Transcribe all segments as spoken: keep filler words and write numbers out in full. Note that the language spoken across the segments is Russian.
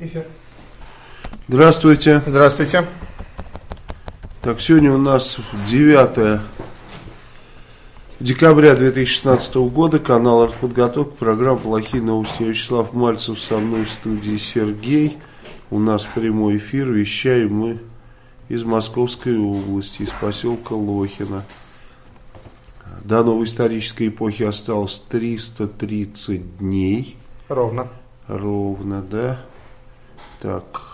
Эфир. Здравствуйте. Здравствуйте. Так, сегодня у нас девятое декабря две тысячи шестнадцатого года, канал «Артподготовка», программа «Плохие новости». Я Вячеслав Мальцев, со мной в студии Сергей. У нас прямой эфир, вещаем мы из Московской области, из поселка Лохино. До новой исторической эпохи осталось триста тридцать дней. Ровно. Ровно, да. Так,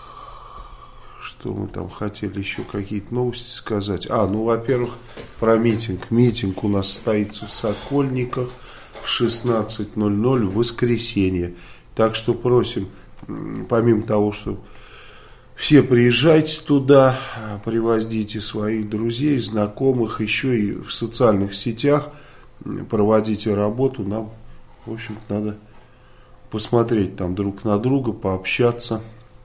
что мы там хотели еще какие-то новости сказать. А, ну, во-первых, про митинг. Митинг у нас состоится в Сокольниках в шестнадцать ноль ноль в воскресенье. Так что просим, помимо того, что все приезжайте туда, привозите своих друзей, знакомых, еще и в социальных сетях проводите работу. Нам, в общем-то, надо посмотреть там друг на друга, пообщаться.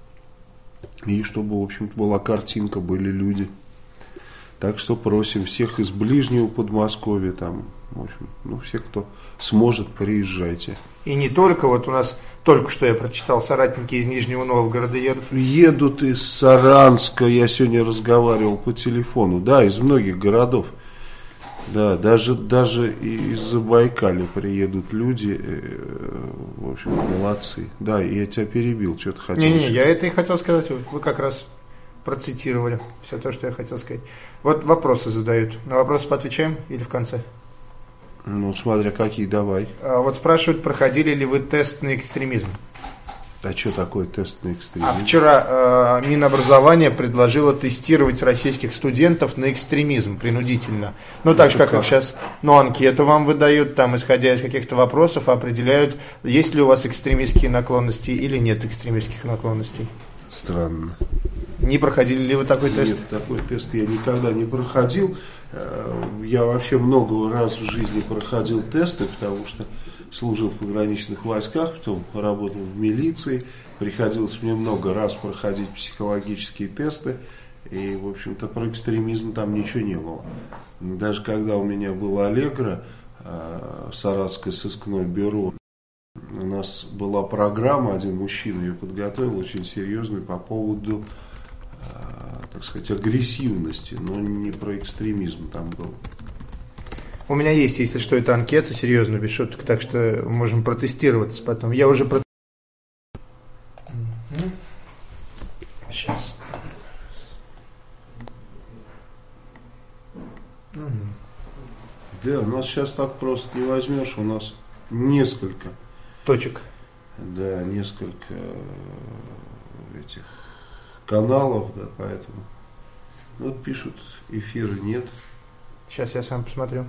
И чтобы, в общем-то, была картинка, были люди. Так что просим всех из ближнего Подмосковья, там, в общем, ну, всех, кто сможет, приезжайте. И не только, вот у нас только что я прочитал, соратники из Нижнего Новгорода едут. Едут из Саранска, я сегодня разговаривал по телефону, да, из многих городов. Да, даже, даже из Забайкалья приедут люди, в общем, молодцы. Да, я тебя перебил, что-то хотел. Не-не, я это и хотел сказать, вы как раз процитировали все то, что я хотел сказать. Вот вопросы задают, на вопросы поотвечаем или в конце? Ну, смотря какие, давай. А, вот спрашивают, проходили ли вы тест на экстремизм? А что такое тест на экстремизм? А вчера э, Минобразование предложило тестировать российских студентов на экстремизм принудительно. Ну, так же, как, как сейчас, ну, анкету вам выдают, там, исходя из каких-то вопросов, определяют, есть ли у вас экстремистские наклонности или нет экстремистских наклонностей. Странно. Не проходили ли вы такой тест? Нет, такой тест я никогда не проходил. Я вообще много раз в жизни проходил тесты, потому что служил в пограничных войсках, потом работал в милиции. Приходилось мне много раз проходить психологические тесты. И, в общем-то, про экстремизм там ничего не было. Даже когда у меня было Аллегро, Саратовское сыскное бюро, у нас была программа, один мужчина ее подготовил, очень серьезную, по поводу, так сказать, агрессивности, но не про экстремизм там был. У меня есть, если что, это анкета, серьезно, без шуток, так что можем протестироваться потом. Я уже про... Сейчас. Да, у нас сейчас так просто не возьмешь, у нас несколько точек. Да, несколько этих каналов, да, поэтому. Вот пишут, эфира нет. Сейчас я сам посмотрю.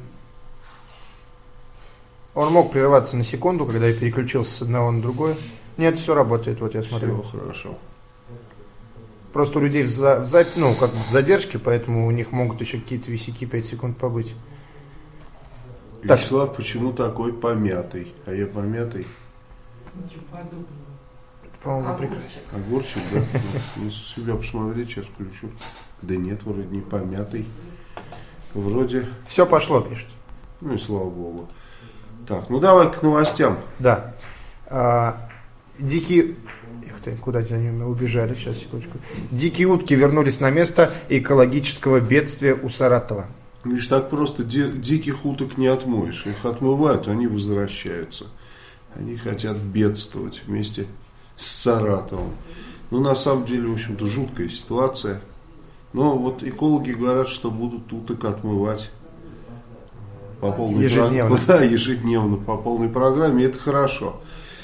Он мог прерываться на секунду, когда я переключился с одного на другое. Нет, все работает, вот я смотрю. Все хорошо. Просто у людей в, за, в, за, ну, как в задержке, поэтому у них могут еще какие-то висяки пять секунд побыть. Вячеслав, так. Почему такой помятый? А я помятый? Ничего подобного. По-моему, прекрасно. Огурчик, да? Ну, себя посмотреть, сейчас включу. Да нет, вроде не помятый. Вроде... Все пошло, пишет. Ну и слава богу. Так, ну давай к новостям. Да. А, дикие... Эх ты, куда-то они убежали, сейчас, секундочку. Дикие утки вернулись на место экологического бедствия у Саратова. Видишь, так просто ди- диких уток не отмоешь. Их отмывают, они возвращаются. Они хотят бедствовать вместе с Саратовым. Ну, на самом деле, в общем-то, жуткая ситуация. Но вот экологи говорят, что будут уток отмывать по полной ежедневно. Про... Да, ежедневно по полной программе. И это хорошо.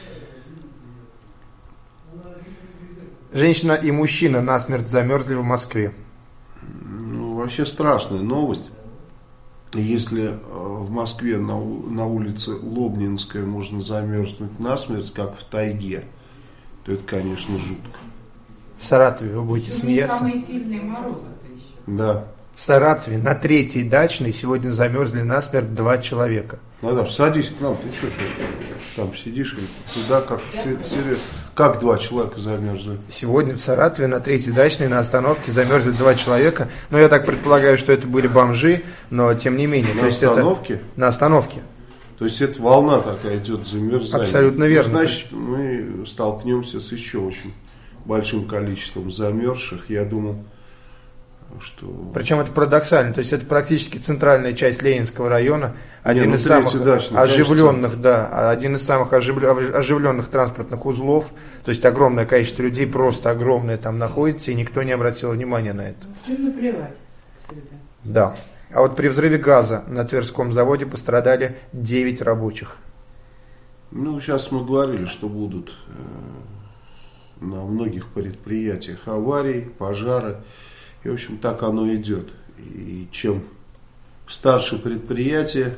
Женщина и мужчина насмерть замерзли в Москве. Ну, вообще страшная новость. Если в Москве на, на улице Лобнинская можно замерзнуть насмерть, как в тайге, то это, конечно, жутко. В Саратове вы будете Еще смеяться. Самые сильные морозы-то еще. Да. В Саратове на третьей дачной сегодня замерзли насмерть два человека. Наташа, садись к нам, ты что ж там сидишь, туда как серьезно. Как два человека замерзли? Сегодня в Саратове на третьей дачной на остановке замерзли два человека. Но я так предполагаю, что это были бомжи, но тем не менее. На то есть остановке? Это, на остановке. То есть это волна такая идет замерзания. Абсолютно верно. Ну, значит, мы столкнемся с еще очень большим количеством замерзших. Я думал, что... Причем это парадоксально, то есть это практически центральная часть Ленинского района, один Не, ну, из самых дачный, оживленных, да, один из самых оживленных транспортных узлов, то есть огромное количество людей, просто огромное там находится, и никто не обратил внимания на это. Всем наплевать. Да. А вот при взрыве газа на Тверском заводе пострадали девять рабочих. Ну, сейчас мы говорили, что будут э, на многих предприятиях аварии, пожары. И, в общем, так оно идет. И чем старше предприятие,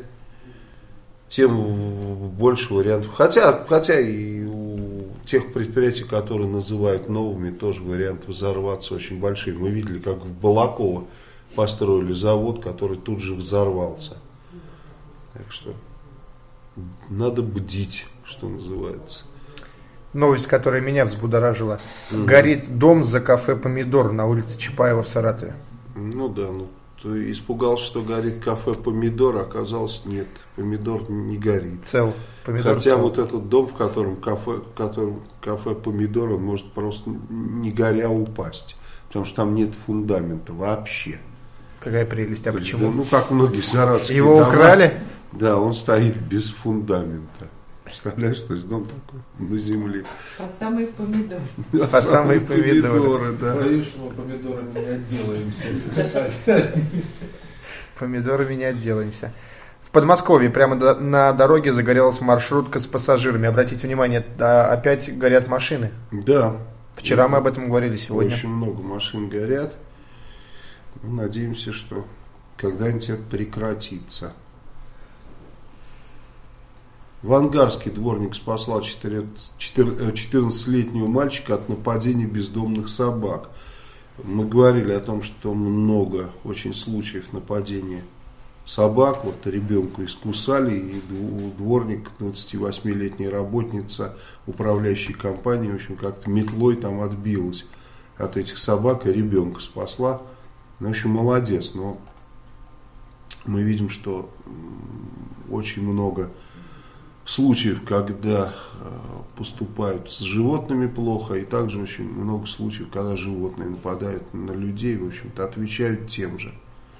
тем больше вариантов. Хотя, хотя и у тех предприятий, которые называют новыми, тоже варианты взорваться очень большие. Мы видели, как в Балаково построили завод, который тут же взорвался. Так что надо бдить, что называется. Новость, которая меня взбудоражила. Угу. Горит дом за кафе «Помидор» на улице Чапаева в Саратове. Ну да, ну ты испугался, что горит кафе «Помидор», оказалось нет, помидор не горит. Цел. Помидор Хотя цел. Вот этот дом, в котором кафе, в котором кафе «Помидор», он может просто не горя упасть. Потому что там нет фундамента вообще. Какая прелесть, а То почему? Да, ну как многие саратовские Его дома, украли? Да, он стоит без фундамента. Представляешь, то есть дом такой на земле. По самые помидоры. По самые помидоры. Да. Боюсь, что мы помидорами не отделаемся. Помидорами не отделаемся. В Подмосковье прямо на дороге загорелась маршрутка с пассажирами. Обратите внимание, опять горят машины. Да. Вчера мы об этом говорили, сегодня. Очень много машин горят. Надеемся, что когда-нибудь это прекратится. В Ангарске дворник спасла четырнадцатилетнего мальчика от нападения бездомных собак. Мы говорили о том, что много очень случаев нападения собак. Вот ребенка искусали, и дворник, двадцативосьмилетняя работница управляющей компании, в общем, как-то метлой там отбилась от этих собак и ребенка спасла. Ну, в общем, молодец, но мы видим, что очень много случаев, когда поступают с животными плохо, и также очень много случаев, когда животные нападают на людей, в общем-то, отвечают тем же.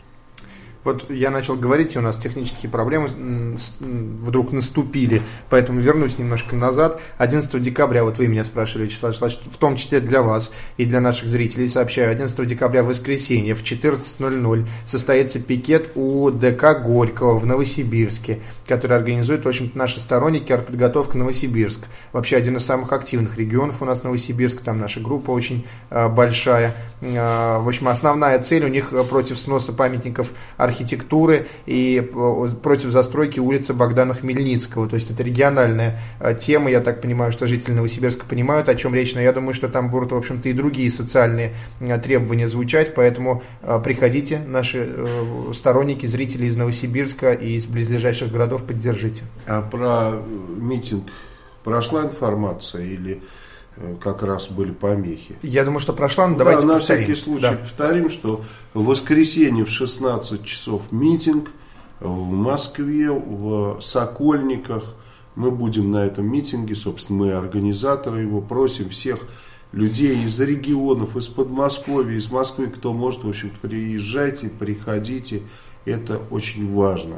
Вот я начал говорить, и у нас технические проблемы вдруг наступили, поэтому вернусь немножко назад. одиннадцатого декабря, вот вы меня спрашивали, Вячеслав Вячеславович, в том числе для вас и для наших зрителей сообщаю, одиннадцатого декабря в воскресенье в четырнадцать ноль ноль состоится пикет у ДК Горького в Новосибирске, который организует, в общем-то, наши сторонники артподготовка Новосибирск. Вообще один из самых активных регионов у нас Новосибирск, там наша группа очень э, большая. Э, в общем, основная цель у них против сноса памятников архитектуры архитектуры и против застройки улицы Богдана Хмельницкого. То есть это региональная тема. Я так понимаю, что жители Новосибирска понимают, о чем речь, но я думаю, что там будут, в общем-то, и другие социальные требования звучать, поэтому приходите, наши сторонники, зрители из Новосибирска и из близлежащих городов, поддержите. А про митинг прошла информация или как раз были помехи? Я думаю, что прошла, но давайте да, повторим. На всякий случай да. повторим, что в воскресенье в шестнадцать часов митинг в Москве, в Сокольниках. Мы будем на этом митинге, собственно, мы организаторы его, просим всех людей из регионов, из Подмосковья, из Москвы, кто может, в общем-то, приезжайте, приходите, это очень важно.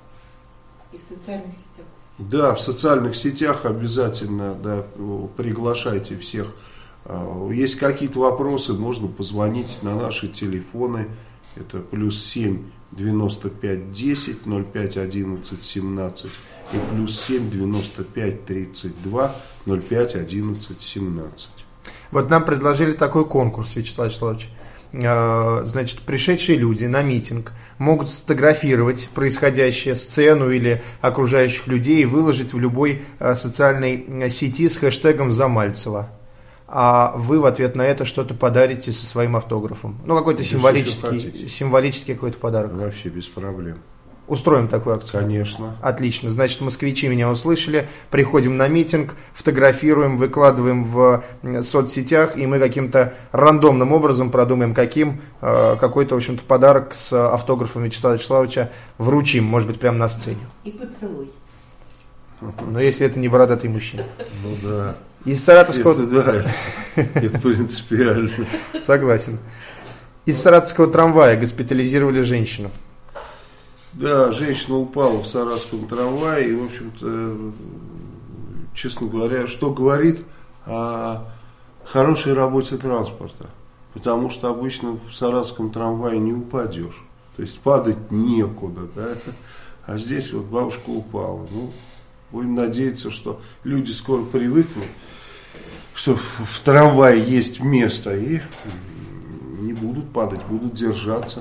И в социальных сетях. Да, в социальных сетях обязательно, да, приглашайте всех. Есть какие-то вопросы, можно позвонить на наши телефоны. Это плюс семь девяносто пять десять ноль пять одиннадцать семнадцать и плюс семь девяносто пять тридцать два ноль пять одиннадцать семнадцать. Вот нам предложили такой конкурс, Вячеслав Вячеславович. Значит, пришедшие люди на митинг могут сфотографировать происходящее, сцену или окружающих людей и выложить в любой социальной сети с хэштегом «Замальцева». А вы в ответ на это что-то подарите со своим автографом. Ну, какой-то символический, символический какой-то подарок. Вообще без проблем. Устроим такую акцию? Конечно. Отлично. Значит, москвичи меня услышали. Приходим на митинг, фотографируем, выкладываем в соцсетях, и мы каким-то рандомным образом продумаем, каким какой-то, в общем-то, подарок с автографом Вячеслава Вячеславовича вручим, может быть, прямо на сцене. И поцелуй. Но если это не бородатый мужчина. Ну да. Из Саратовского... Это, да, это, это принципиально. Согласен. Из Саратовского трамвая госпитализировали женщину. Да, женщина упала в саратовском трамвае, и, в общем-то, честно говоря, что говорит о хорошей работе транспорта. Потому что обычно в саратовском трамвае не упадешь. То есть падать некуда, да? А здесь вот бабушка упала. Ну, будем надеяться, что люди скоро привыкнут, что в трамвае есть место, и не будут падать, будут держаться.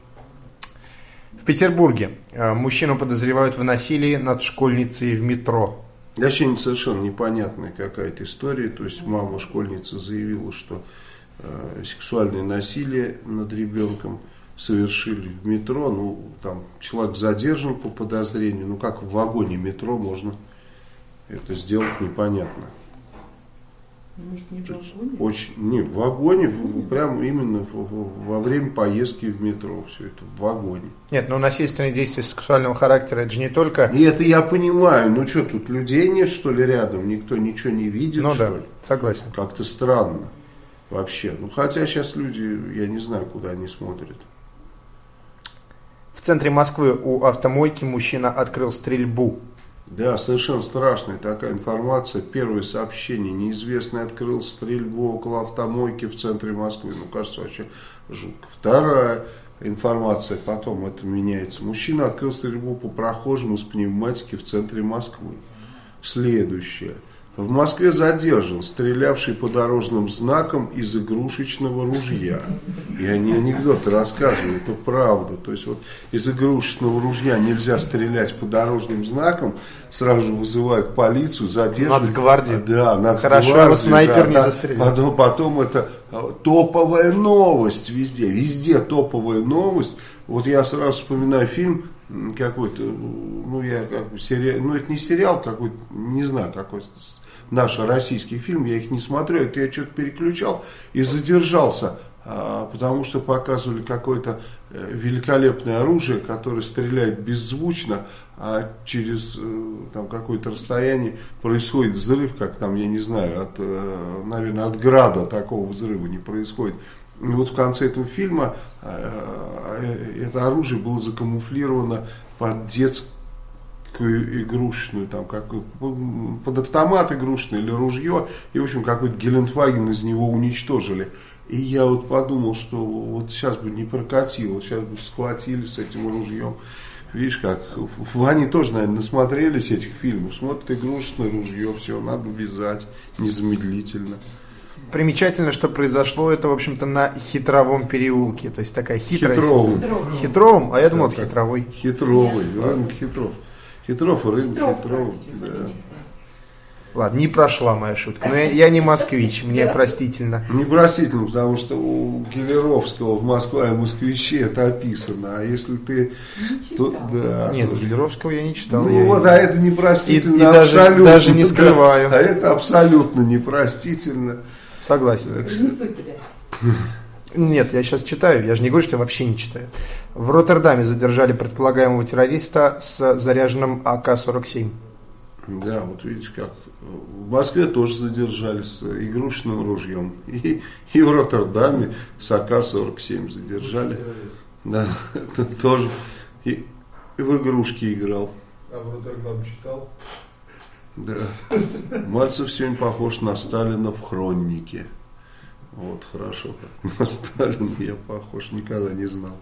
В Петербурге мужчину подозревают в насилии над школьницей в метро. Вообще совершенно непонятная какая-то история. То есть мама школьницы заявила, что э, сексуальное насилие над ребенком совершили в метро. Ну, там человек задержан по подозрению. Ну, как в вагоне метро можно это сделать, непонятно. Может, не в вагоне? Очень, не, в вагоне, в, прямо именно в, в, во время поездки в метро. Все это в вагоне. Нет, ну насильственные действия сексуального характера, это же не только... И это я понимаю. Ну что, тут людей нет, что ли, рядом? Никто ничего не видит, ну, что да, ли? согласен. Как-то странно вообще. Ну, хотя сейчас люди, я не знаю, куда они смотрят. В центре Москвы у автомойки мужчина открыл стрельбу. Да, совершенно страшная такая информация. Первое сообщение. Неизвестный открыл стрельбу около автомойки в центре Москвы. Ну, кажется, вообще жутко. Вторая информация, потом это меняется. Мужчина открыл стрельбу по прохожим из пневматики в центре Москвы. Следующее. В Москве задержан стрелявший по дорожным знакам из игрушечного ружья. Я не анекдоты рассказываю, это правда. То есть вот из игрушечного ружья нельзя стрелять по дорожным знакам, сразу же вызывают полицию, задерживают. Нацгвардию. Да, нацгвардию. Хорошо его снайпер да, не да. застрелил. Потом, потом это топовая новость везде, везде топовая новость. Вот я сразу вспоминаю фильм какой-то, ну я как бы сериал, ну это не сериал какой-то, не знаю какой-то. Наш российский фильм, я их не смотрю, это я что-то переключал и задержался, потому что показывали какое-то великолепное оружие, которое стреляет беззвучно, а через там, какое-то расстояние происходит взрыв, как там, я не знаю, от, наверное, от града такого взрыва не происходит. И вот в конце этого фильма это оружие было закамуфлировано под детское, игрушечную, там, как, под автомат игрушечный или ружье, и, в общем, какой-то Гелендваген из него уничтожили. И я вот подумал, что вот сейчас бы не прокатило, сейчас бы схватили с этим ружьем. Видишь, как, они тоже, наверное, насмотрелись этих фильмов, смотрят игрушечное ружье, все, надо вязать незамедлительно. Примечательно, что произошло это, в общем-то, на Хитровом переулке, то есть такая хитрая... Хитровом. Хитровом, а я думал, да, это Хитровой. Хитровый, рынок Хитров. Хитров, рынок Хитров, да. Ладно, не прошла моя шутка. Но я, я не москвич, мне простительно. Не простительно, потому что у Гелеровского в Москве и москвиче это описано. А если ты... То, да, Нет, Гелеровского я не читал. Ну я... вот, а это непростительно. И, и даже, даже не скрываю. Да, а это абсолютно непростительно. Согласен. Что... Нет, я сейчас читаю, я же не говорю, что я вообще не читаю. В Роттердаме задержали предполагаемого террориста с заряженным а ка сорок семь. Да, вот видишь, как в Москве тоже задержали с игрушечным ружьем. И, и в Роттердаме с а ка сорок семь задержали. Да, это тоже. И, и в игрушки играл. А в Роттердам читал? Да. Мальцев сегодня похож на Сталина в «Хроннике». Вот, хорошо. На Сталина я похож, никогда не знал.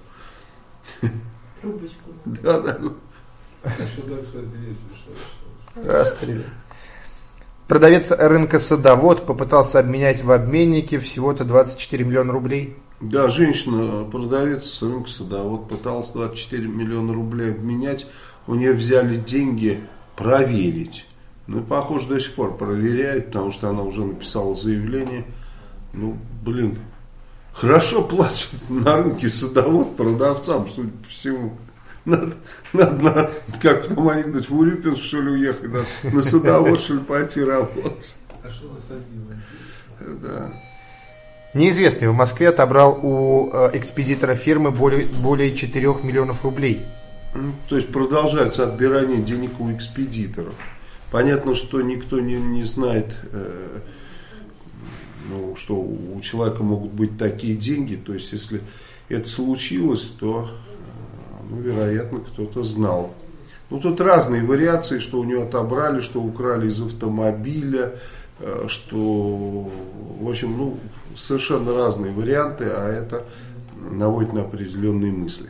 Трубочку. Да, да. А сюда, кстати, есть что-то. Расстрелял. Продавец рынка «Садовод» попытался обменять в обменнике всего-то двадцать четыре миллиона рублей. Да, женщина, продавец с рынка «Садовод», пыталась двадцать четыре миллиона рублей обменять. У нее взяли деньги проверить. Ну, и, похоже, до сих пор проверяют, потому что она уже написала заявление. Ну, блин, хорошо платят на рынке «Садовод» продавцам, судя по всему. Надо, надо, надо как потом анекдот, в Урюпинск, что ли, уехать, надо на «Садовод», что ли, пойти работать. А что насадило? Да. Неизвестный в Москве отобрал у э, экспедитора фирмы более, более четырёх миллионов рублей. То есть продолжается отбирание денег у экспедиторов. Понятно, что никто не, не знает, э, ну, что у человека могут быть такие деньги. То есть, если это случилось, то, ну, вероятно, кто-то знал. Ну, тут разные вариации, что у него отобрали, что украли из автомобиля, э, что, в общем, ну, совершенно разные варианты, а это наводит на определенные мысли.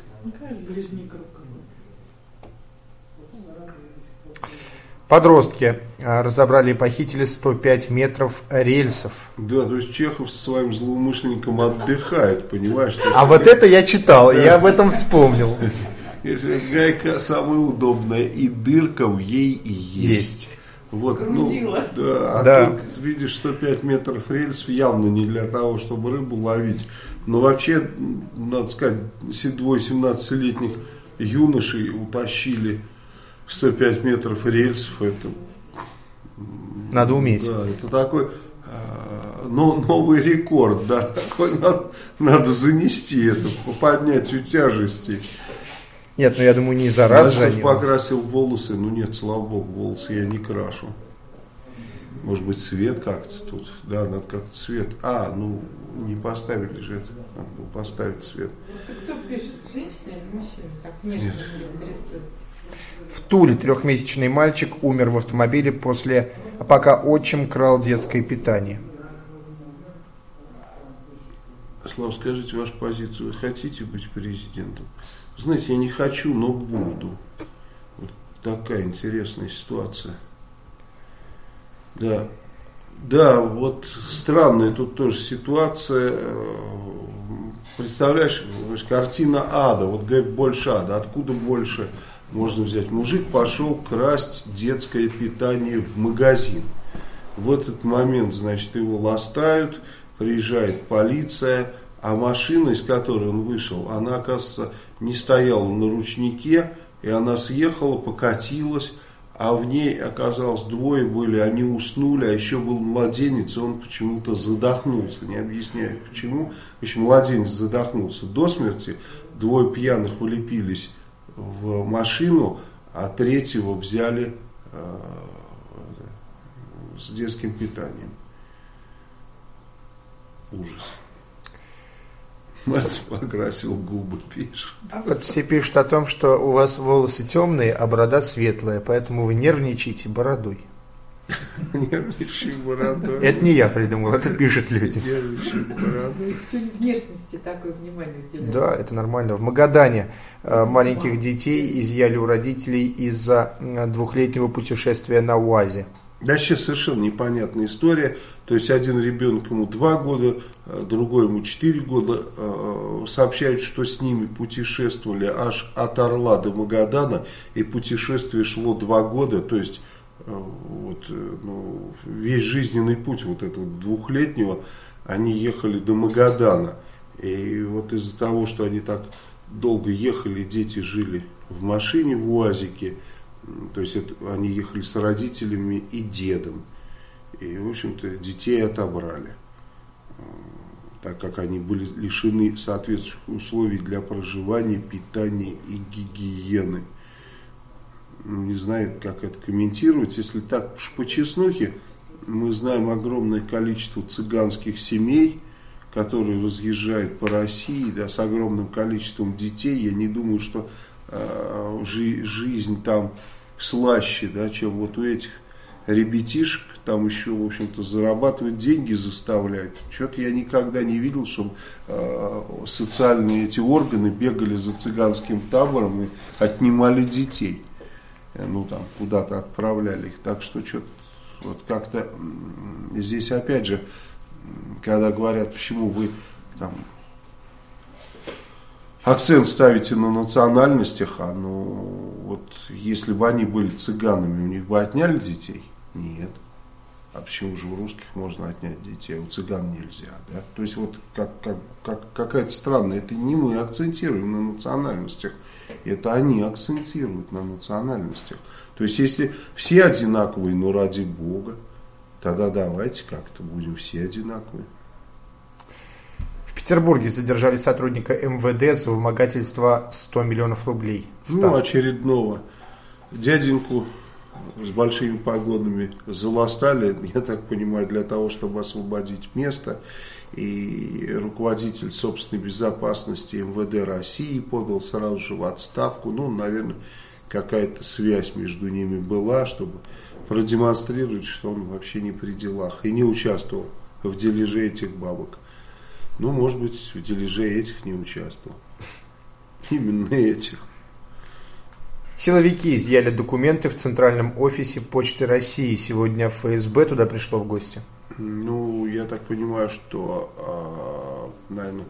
Подростки разобрали и похитили сто пять метров рельсов. Да, то есть Чехов со своим злоумышленником отдыхает, понимаешь? А вот это я читал, я об этом вспомнил. Гайка самая удобная, и дырка в ей и есть. Вот, ну, да, а да. Тут, видишь, сто пять метров рельсов явно не для того, чтобы рыбу ловить. Но вообще, надо сказать, двое семнадцатилетних юношей утащили сто пять метров рельсов. Это, надо уметь. Да, это такой э, но, новый рекорд, да, такой надо, надо занести это по поднятию тяжести. Нет, ну я думаю, не за раз же они... покрасил волосы, ну нет, слава богу, волосы я не крашу. Может быть, цвет как-то тут, да, надо как-то цвет. А, ну, не поставили же это, надо было поставить цвет. Кто пишет, женщина или мужчина? Так внешне интересует. В Туле трехмесячный мальчик умер в автомобиле после, пока отчим крал детское питание. Слава, скажите вашу позицию, вы хотите быть президентом? Знаете, я не хочу, но буду. Вот такая интересная ситуация. Да. Да, вот странная тут тоже ситуация. Представляешь, картина ада. Вот говорит, больше ада. Откуда больше можно взять? Мужик пошел красть детское питание в магазин. В этот момент, значит, его ластают, приезжает полиция, а машина, из которой он вышел, она, оказывается, не стояла на ручнике, и она съехала, покатилась, а в ней оказалось двое были, они уснули, а еще был младенец, и он почему-то задохнулся, не объясняю почему. В общем, младенец задохнулся до смерти, двое пьяных влепились в машину, а третьего взяли э, с детским питанием. Ужас. Мать покрасил губы, пишет. А вот все пишут о том, что у вас волосы темные, а борода светлая, поэтому вы нервничаете бородой. Нервничай бородой. Это не я придумал, это пишут люди. Нервничай бородой. Сегодня внешности такое внимание уделяют. Да, это нормально. В Магадане маленьких детей изъяли у родителей из-за двухлетнего путешествия на УАЗе. Да, сейчас совершенно непонятная история. То есть один ребенок ему два года, другой ему четыре года. Сообщают, что с ними путешествовали аж от Орла до Магадана, и путешествие шло два года. То есть вот, ну, весь жизненный путь вот этого двухлетнего они ехали до Магадана. И вот из-за того, что они так долго ехали, дети жили в машине в УАЗике. То есть это, они ехали с родителями и дедом. И, в общем-то, детей отобрали, так как они были лишены соответствующих условий для проживания, питания и гигиены. Не знаю, как это комментировать. Если так по чеснухе, мы знаем огромное количество цыганских семей, которые разъезжают по России, да, с огромным количеством детей. Я не думаю, что э, жи- жизнь там слаще, да, чем вот у этих ребятишек. Там еще, в общем-то, зарабатывать деньги заставляют. Что-то я никогда не видел, чтобы э, социальные эти органы бегали за цыганским табором и отнимали детей. Ну, там, куда-то отправляли их. Так что, что-то вот как-то здесь, опять же, когда говорят, почему вы там акцент ставите на национальностях, а ну, вот если бы они были цыганами, у них бы отняли детей? Нет. А почему же у русских можно отнять детей, а у цыган нельзя? Да? То есть вот как, как, как, какая-то странная, это не мы акцентируем на национальностях, это они акцентируют на национальностях. То есть если все одинаковые, ну ради Бога, тогда давайте как-то будем все одинаковые. В Петербурге задержали сотрудника эм вэ дэ за вымогательство сто миллионов рублей. Ну, очередного дяденьку с большими погонами заластали, я так понимаю, для того, чтобы освободить место. И руководитель собственной безопасности эм вэ дэ России подал сразу же в отставку. Ну, наверное, какая-то связь между ними была, чтобы продемонстрировать, что он вообще не при делах и не участвовал в дележе этих бабок. Ну, может быть, в дележе этих не участвовал. Именно этих. Силовики изъяли документы в центральном офисе Почты России. Сегодня эф эс бэ туда пришло в гости. Ну, я так понимаю, что, э, наверное...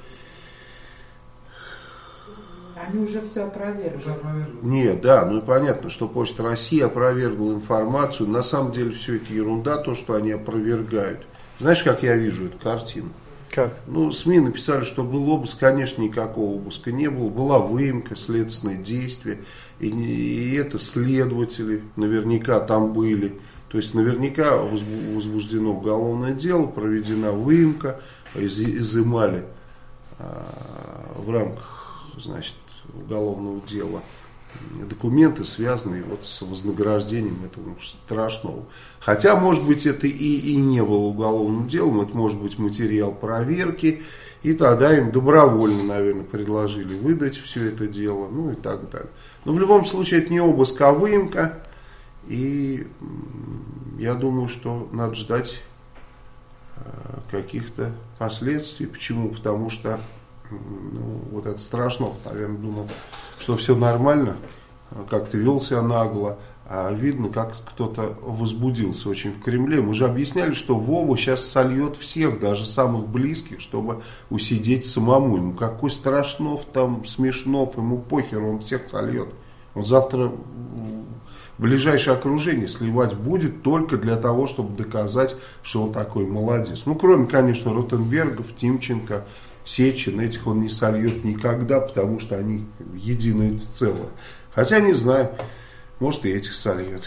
Они уже все опровергли. Уже опровергли. Нет, да, ну и понятно, что Почта России опровергла информацию. На самом деле все это ерунда, то, что они опровергают. Знаешь, как я вижу эту картину? Как? Ну, СМИ написали, что был обыск, конечно, никакого обыска не было. Была выемка, следственные действия. И, и это следователи наверняка там были. То есть наверняка возбуждено уголовное дело, проведена выемка, из, изымали а, в рамках, значит, уголовного дела документы, связанные вот с вознаграждением этого страшного. Хотя, может быть, это и, и не было уголовным делом, это может быть материал проверки, и тогда им добровольно, наверное, предложили выдать все это дело, ну и так далее. Но в любом случае это не обыск, а выемка, и я думаю, что надо ждать каких-то последствий. Почему? Потому что ну, вот этот Страшнов, наверное, думал, что все нормально, как-то вел себя нагло, а видно, как кто-то возбудился очень в Кремле. Мы же объясняли, что Вова сейчас сольет всех, даже самых близких, чтобы усидеть самому. Ему какой Страшнов, там, Смешнов, ему похер, он всех сольет. Он завтра ближайшее окружение сливать будет только для того, чтобы доказать, что он такой молодец. Ну, кроме, конечно, Ротенбергов, Тимченко, Сечин, этих он не сольет никогда, потому что они единое целое. Хотя не знаю, может и этих сольет.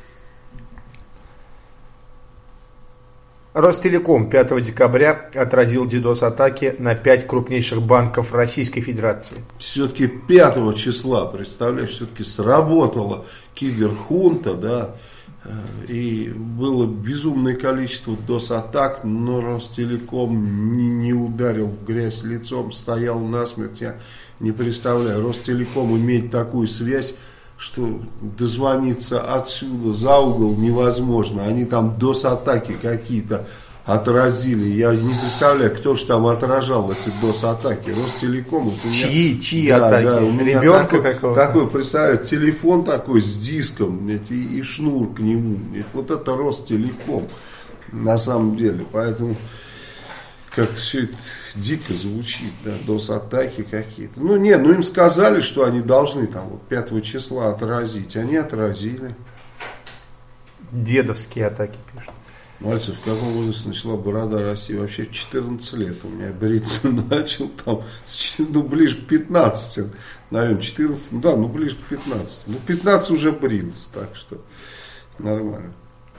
Ростелеком пятого декабря отразил дидос-атаки на пять крупнейших банков Российской Федерации. Все-таки пятого числа, представляешь, все-таки сработала киберхунта, да, и было безумное количество дос-атак, но Ростелеком не, не ударил в грязь лицом, стоял насмерть. Я не представляю, Ростелеком имеет такую связь, что дозвониться отсюда за угол невозможно. Они там дос-атаки какие-то отразили. Я не представляю, кто же там отражал эти дос-атаки. Ростелеком. Вот чьи, чьи да, атаки? Да, Ребенка такой, какого? Такой, представляю, телефон такой с диском и, и шнур к нему. Вот это Ростелеком на самом деле. Поэтому как-то все это дико звучит, да, дос-атаки какие-то. Ну, не, ну им сказали, что они должны там вот пятого числа отразить. Они отразили. Дедовские атаки пишут. Мальцев, в каком возрасте начала борода расти? Вообще в четырнадцать лет у меня бриться начал, там, ну, ближе к пятнадцати, наверное, четырнадцать, ну да, ну, ближе к пятнадцати. Ну, пятнадцать уже брился, так что нормально.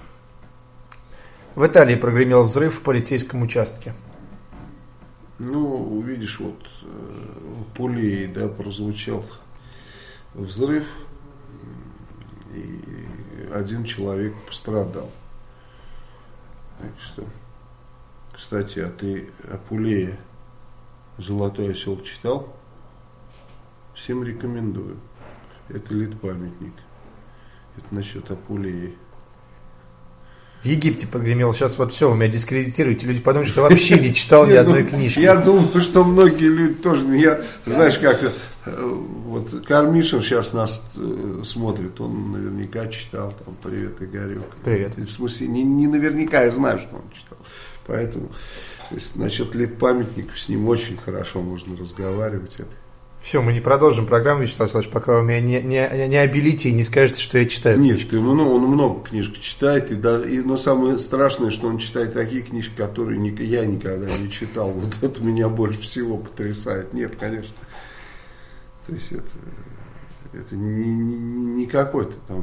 В Италии прогремел взрыв в полицейском участке. Ну, видишь, вот в Пулее, да, прозвучал взрыв, и один человек пострадал. Так что, кстати, а ты Апулея «Золотой осел» читал? Всем рекомендую. Это литпамятник. Это насчет Апулеи. В Египте прогремел. Сейчас вот все, вы меня дискредитируете. Люди подумают, что вообще не читал ни одной книжки. Я думаю, что многие люди тоже. Я, знаешь, как вот Кармишин сейчас нас смотрит, он наверняка читал там «Привет, Игорек». Привет. В смысле, не, не наверняка, я знаю, что он читал. Поэтому, то есть, насчет литпамятников с ним очень хорошо можно разговаривать. Это. Все, мы не продолжим программу, Вячеслав Вячеславович, пока вы меня не, не, не обелите и не скажете, что я читаю. Нет, ты, ну, он много книжек читает, и даже, и, но самое страшное, что он читает такие книжки, которые не, я никогда не читал. Вот это меня больше всего потрясает. Нет, конечно. То есть это, это не, не, не какой-то там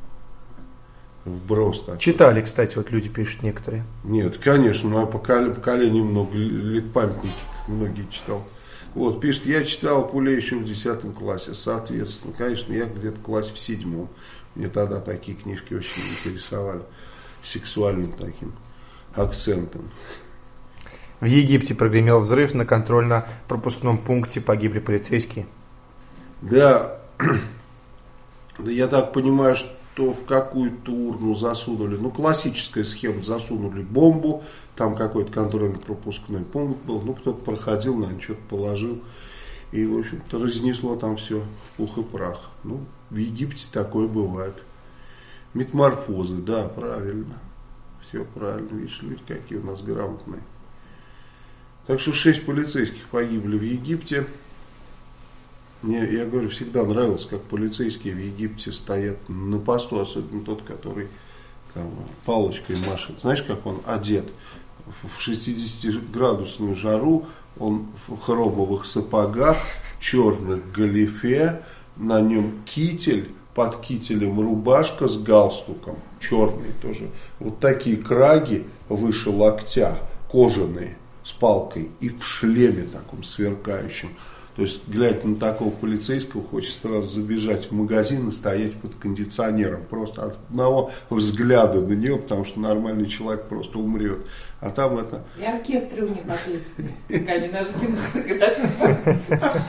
вброс. Такой. Читали, кстати, вот люди пишут некоторые. Нет, конечно, мое поколение много литпамятников многие читал. Вот, пишет, я читал Пуле еще в десятом классе, соответственно, конечно, я где-то в классе в седьмом. Мне тогда такие книжки очень интересовали. Сексуальным таким акцентом. В Египте прогремел взрыв, на контрольно-пропускном пункте погибли полицейские. Да, да, я так понимаю, что в какую-то урну засунули, ну, классическая схема, засунули бомбу, там какой-то контрольно-пропускной пункт был, ну, кто-то проходил, наверное, что-то положил, и, в общем-то, разнесло там все в пух и прах. Ну, в Египте такое бывает. Метаморфозы, да, правильно. Все правильно, видишь, люди какие у нас грамотные. Так что шесть полицейских погибли в Египте. Мне, я говорю, всегда нравилось, как полицейские в Египте стоят на посту, особенно тот, который там, палочкой машет. Знаешь, как он одет? В шестидесятиградусную жару, он в хромовых сапогах, черных галифе, на нем китель, под кителем рубашка с галстуком, черный тоже. Вот такие краги выше локтя, кожаные, с палкой и в шлеме таком сверкающем. То есть, глядя на такого полицейского, хочется сразу забежать в магазин и стоять под кондиционером. Просто от одного взгляда на него, потому что нормальный человек просто умрет. А там это... И оркестры у них отличные. Как они на жгим сыграют.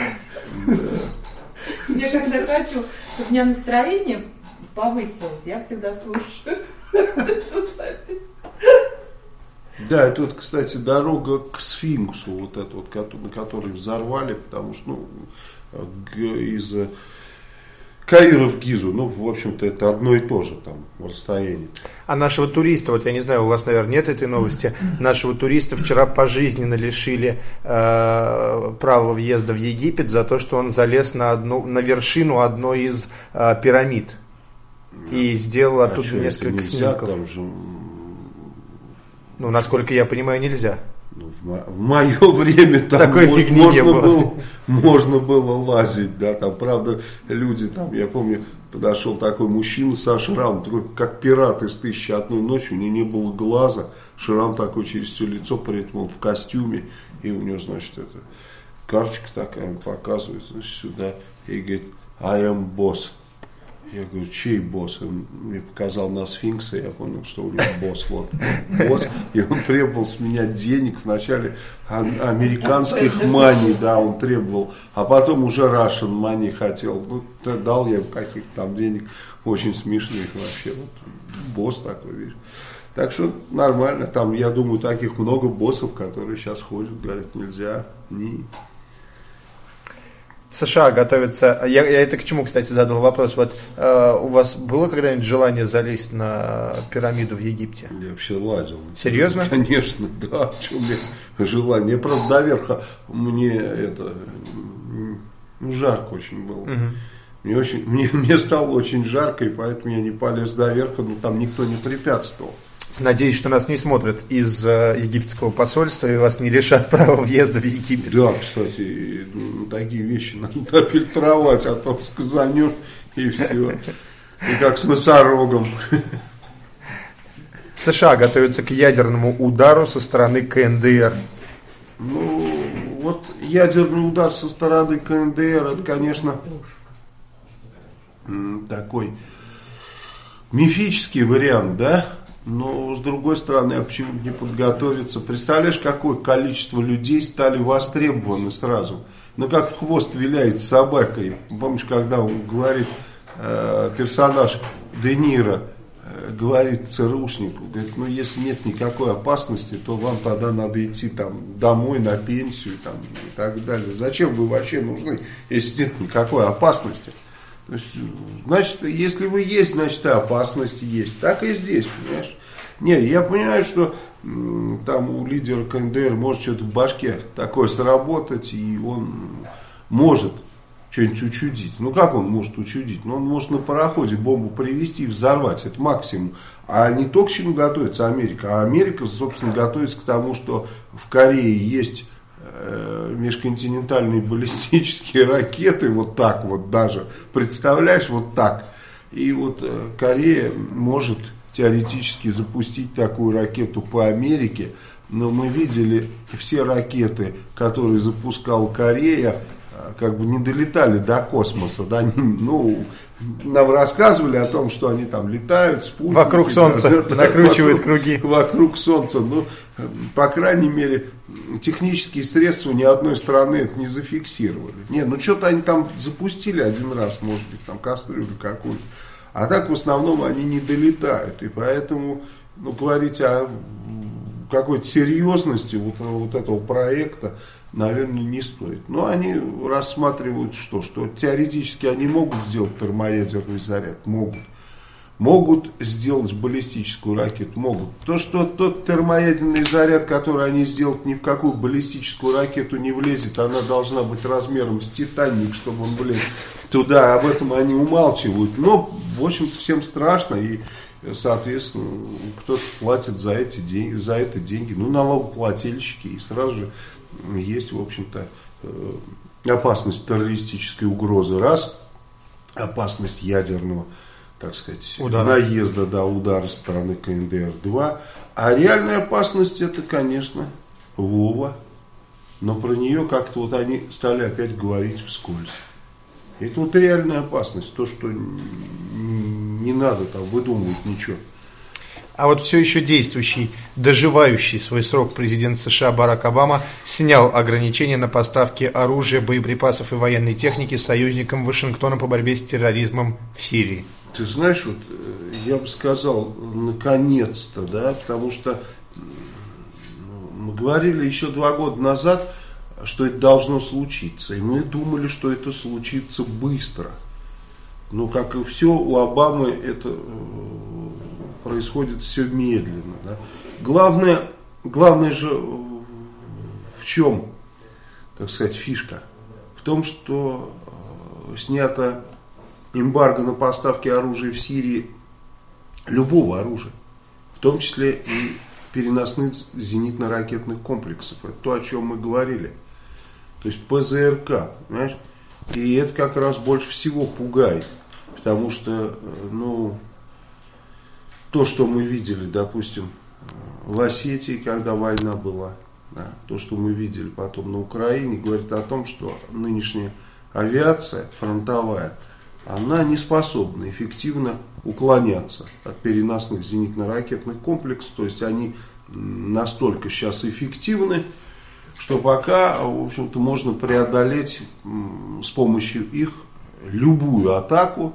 Я когда хочу, чтобы у меня настроение повысилось, я всегда слушаю эту запись. Да, это вот, кстати, дорога к Сфинксу, вот эта вот, на которой взорвали, потому что, ну, из Каира в Гизу, ну, в общем-то, это одно и то же там расстояние. А нашего туриста, вот я не знаю, у вас, наверное, нет этой новости, нашего туриста вчера пожизненно лишили э, права въезда в Египет за то, что он залез на, одну, на вершину одной из э, пирамид и сделал а оттуда что, несколько нельзя, снимков. Там же... Ну, насколько я понимаю, нельзя. Ну, в, мо- в мое время там такой мож- фигни можно, не было. было, можно было лазить, да, там, правда, люди там, я помню, подошел такой мужчина со шрамом, такой, как пират из «Тысячи и одной ночи», у него не было глаза, шрам такой через все лицо, при этом он в костюме, и у него, значит, это, карточка такая, он показывает, значит, сюда, и говорит, I am boss. Я говорю, чей босс? Он мне показал на Сфинкса, я понял, что у него босс, вот, босс, и он требовал с меня денег, вначале американских мани, да, он требовал, а потом уже Russian мани хотел, ну, дал я ему каких-то там денег, очень смешных вообще, вот, босс такой, видишь. Так что нормально, там, я думаю, таких много боссов, которые сейчас ходят, говорят, нельзя, не... В США готовится, я, я это к чему, кстати, задал вопрос, вот э, у вас было когда-нибудь желание залезть на пирамиду в Египте? Я вообще лазил. Серьезно? Конечно, да, в чем мне желание. Просто до верха мне это, ну, жарко очень было. Угу. Мне, очень, мне, мне стало очень жарко, и поэтому я не полез до верха, но там никто не препятствовал. Надеюсь, что нас не смотрят из э, египетского посольства и вас не лишат права въезда в Египет. Да, кстати, ну, такие вещи надо фильтровать, а то сказанешь и все. И как с носорогом. США готовятся к ядерному удару со стороны ка эн дэ эр. Ну, вот ядерный удар со стороны ка эн дэ эр, это, конечно, такой мифический вариант, да? Но, с другой стороны, а почему не подготовиться? Представляешь, какое количество людей стали востребованы сразу? Ну, как в хвост виляет собакой. Помнишь, когда он говорит, э, персонаж Де Ниро, э, говорит ЦРУшнику, говорит, ну, если нет никакой опасности, то вам тогда надо идти там домой на пенсию там, и так далее. Зачем вы вообще нужны, если нет никакой опасности? То есть, значит, если вы есть, значит и опасность есть. Так и здесь, понимаешь? Не, я понимаю, что м, там у лидера ка эн дэ эр может что-то в башке такое сработать, и он может что-нибудь учудить. Ну, как он может учудить? Ну, он может на пароходе бомбу привезти и взорвать, это максимум. А не то, к чему готовится Америка. А Америка, собственно, готовится к тому, что в Корее есть межконтинентальные баллистические ракеты, вот так вот даже, представляешь, вот так. И вот Корея может теоретически запустить такую ракету по Америке, но мы видели все ракеты, которые запускала Корея, как бы не долетали до космоса, да, не, ну, нам рассказывали о том, что они там летают, спутники. Вокруг Солнца, да, да, накручивают вокруг, круги. Вокруг Солнца, ну, по крайней мере, технические средства ни одной страны это не зафиксировали. Не, ну что-то они там запустили один раз, может быть, там кастрюлю какую-то. А так в основном они не долетают. И поэтому, ну, говорить о какой-то серьезности вот, вот этого проекта, наверное, не стоит. Но они рассматривают что? Что теоретически они могут сделать термоядерный заряд? Могут. Могут сделать баллистическую ракету? Могут. То, что тот термоядерный заряд, который они сделают, ни в какую баллистическую ракету не влезет, она должна быть размером с Титаник, чтобы он влез туда. Об этом они умалчивают. Но, в общем-то, всем страшно. И, соответственно, кто-то платит за эти деньги, за это деньги. Ну, налогоплательщики. И сразу же есть, в общем-то, опасность террористической угрозы. Раз. Опасность ядерного, так сказать, удара. наезда, да, удара со стороны ка эн дэ эр. Два. А реальная опасность это, конечно, Вова. Но про нее как-то вот они стали опять говорить вскользь. Это вот реальная опасность. То, что не надо там выдумывать ничего. А вот все еще действующий, доживающий свой срок президент США Барак Обама снял ограничения на поставки оружия, боеприпасов и военной техники союзникам Вашингтона по борьбе с терроризмом в Сирии. Ты знаешь, вот я бы сказал, наконец-то, да, потому что мы говорили еще два года назад, что это должно случиться, и мы думали, что это случится быстро. Но, как и все, у Обамы это происходит все медленно. Да. Главное, главное же в чем, так сказать, фишка? В том, что снято эмбарго на поставки оружия в Сирии, любого оружия, в том числе и переносных зенитно-ракетных комплексов. Это то, о чем мы говорили. То есть пэ зэ эр ка, понимаешь? И это как раз больше всего пугает. Потому что, ну, то, что мы видели, допустим, в Осетии, когда война была, да, то, что мы видели потом на Украине, говорит о том, что нынешняя авиация фронтовая, она не способна эффективно уклоняться от переносных зенитно-ракетных комплексов. То есть они настолько сейчас эффективны, что пока, в общем-то, можно преодолеть с помощью их любую атаку,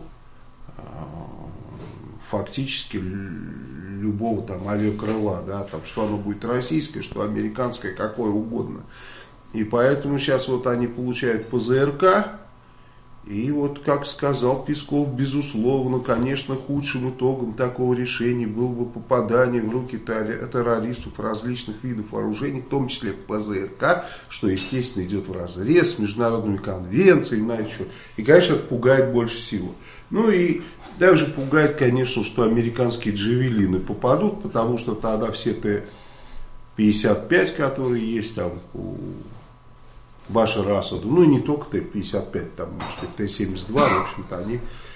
фактически любого там авиакрыла, да, там, что оно будет российское, что американское, какое угодно. И поэтому сейчас вот они получают пэ зэ эр ка, и вот, как сказал Песков, безусловно, конечно, худшим итогом такого решения было бы попадание в руки террористов различных видов вооружений, в том числе пэ зэ эр ка, что, естественно, идет вразрез с международными конвенциями, знаете что. И, конечно, это пугает больше всего. Ну и также пугает, конечно, что американские джавелины попадут, потому что тогда все тэ пятьдесят пять, которые есть там у Башара Асада, ну и не только тэ пятьдесят пять, там, может быть, тэ семьдесят два, в общем-то, они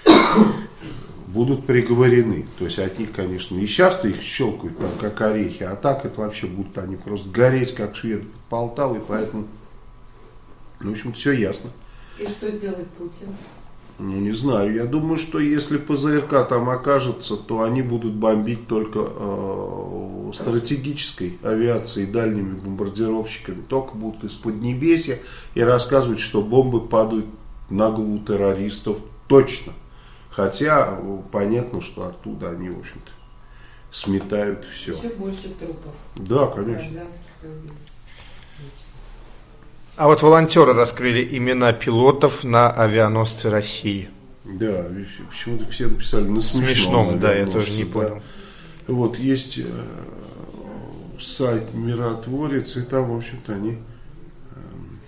будут приговорены. То есть от них, конечно, и сейчас-то их щелкают там, как орехи, а так это вообще будут они просто гореть, как шведы под Полтавой, поэтому, в общем, все ясно. И что делает Путин? Ну, не знаю. Я думаю, что если пэ зэ эр ка там окажется, то они будут бомбить только э, стратегической авиацией, дальними бомбардировщиками. Только будут из Поднебесья и рассказывать, что бомбы падают на голову террористов точно. Хотя понятно, что оттуда они, в общем-то, сметают все. Еще больше трупов. Да, конечно. А вот волонтеры раскрыли имена пилотов на авианосце России. Да, почему-то все написали на смешном. Смешном, да, я тоже не понял. Да. Вот есть э, сайт Миротворец, и там, в общем-то, они э,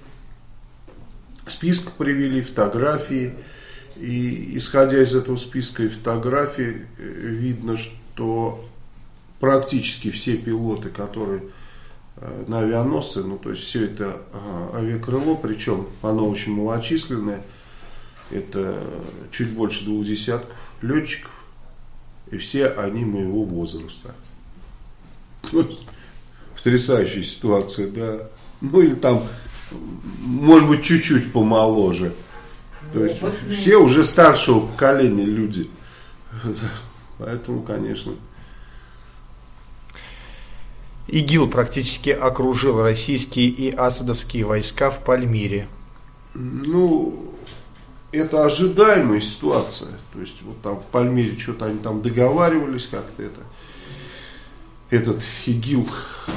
список привели, фотографии. И исходя из этого списка и фотографий, видно, что практически все пилоты, которые на авианосце, ну то есть все это авиакрыло, причем оно очень малочисленное, это чуть больше двух десятков летчиков, и все они моего возраста. То есть потрясающая ситуация, да. Ну или там может быть, чуть-чуть помоложе. То есть все уже старшего поколения люди. Поэтому, конечно. ИГИЛ практически окружил российские и асадовские войска в Пальмире. Ну, это ожидаемая ситуация. То есть вот там в Пальмире что-то они там договаривались как-то это. Этот ИГИЛ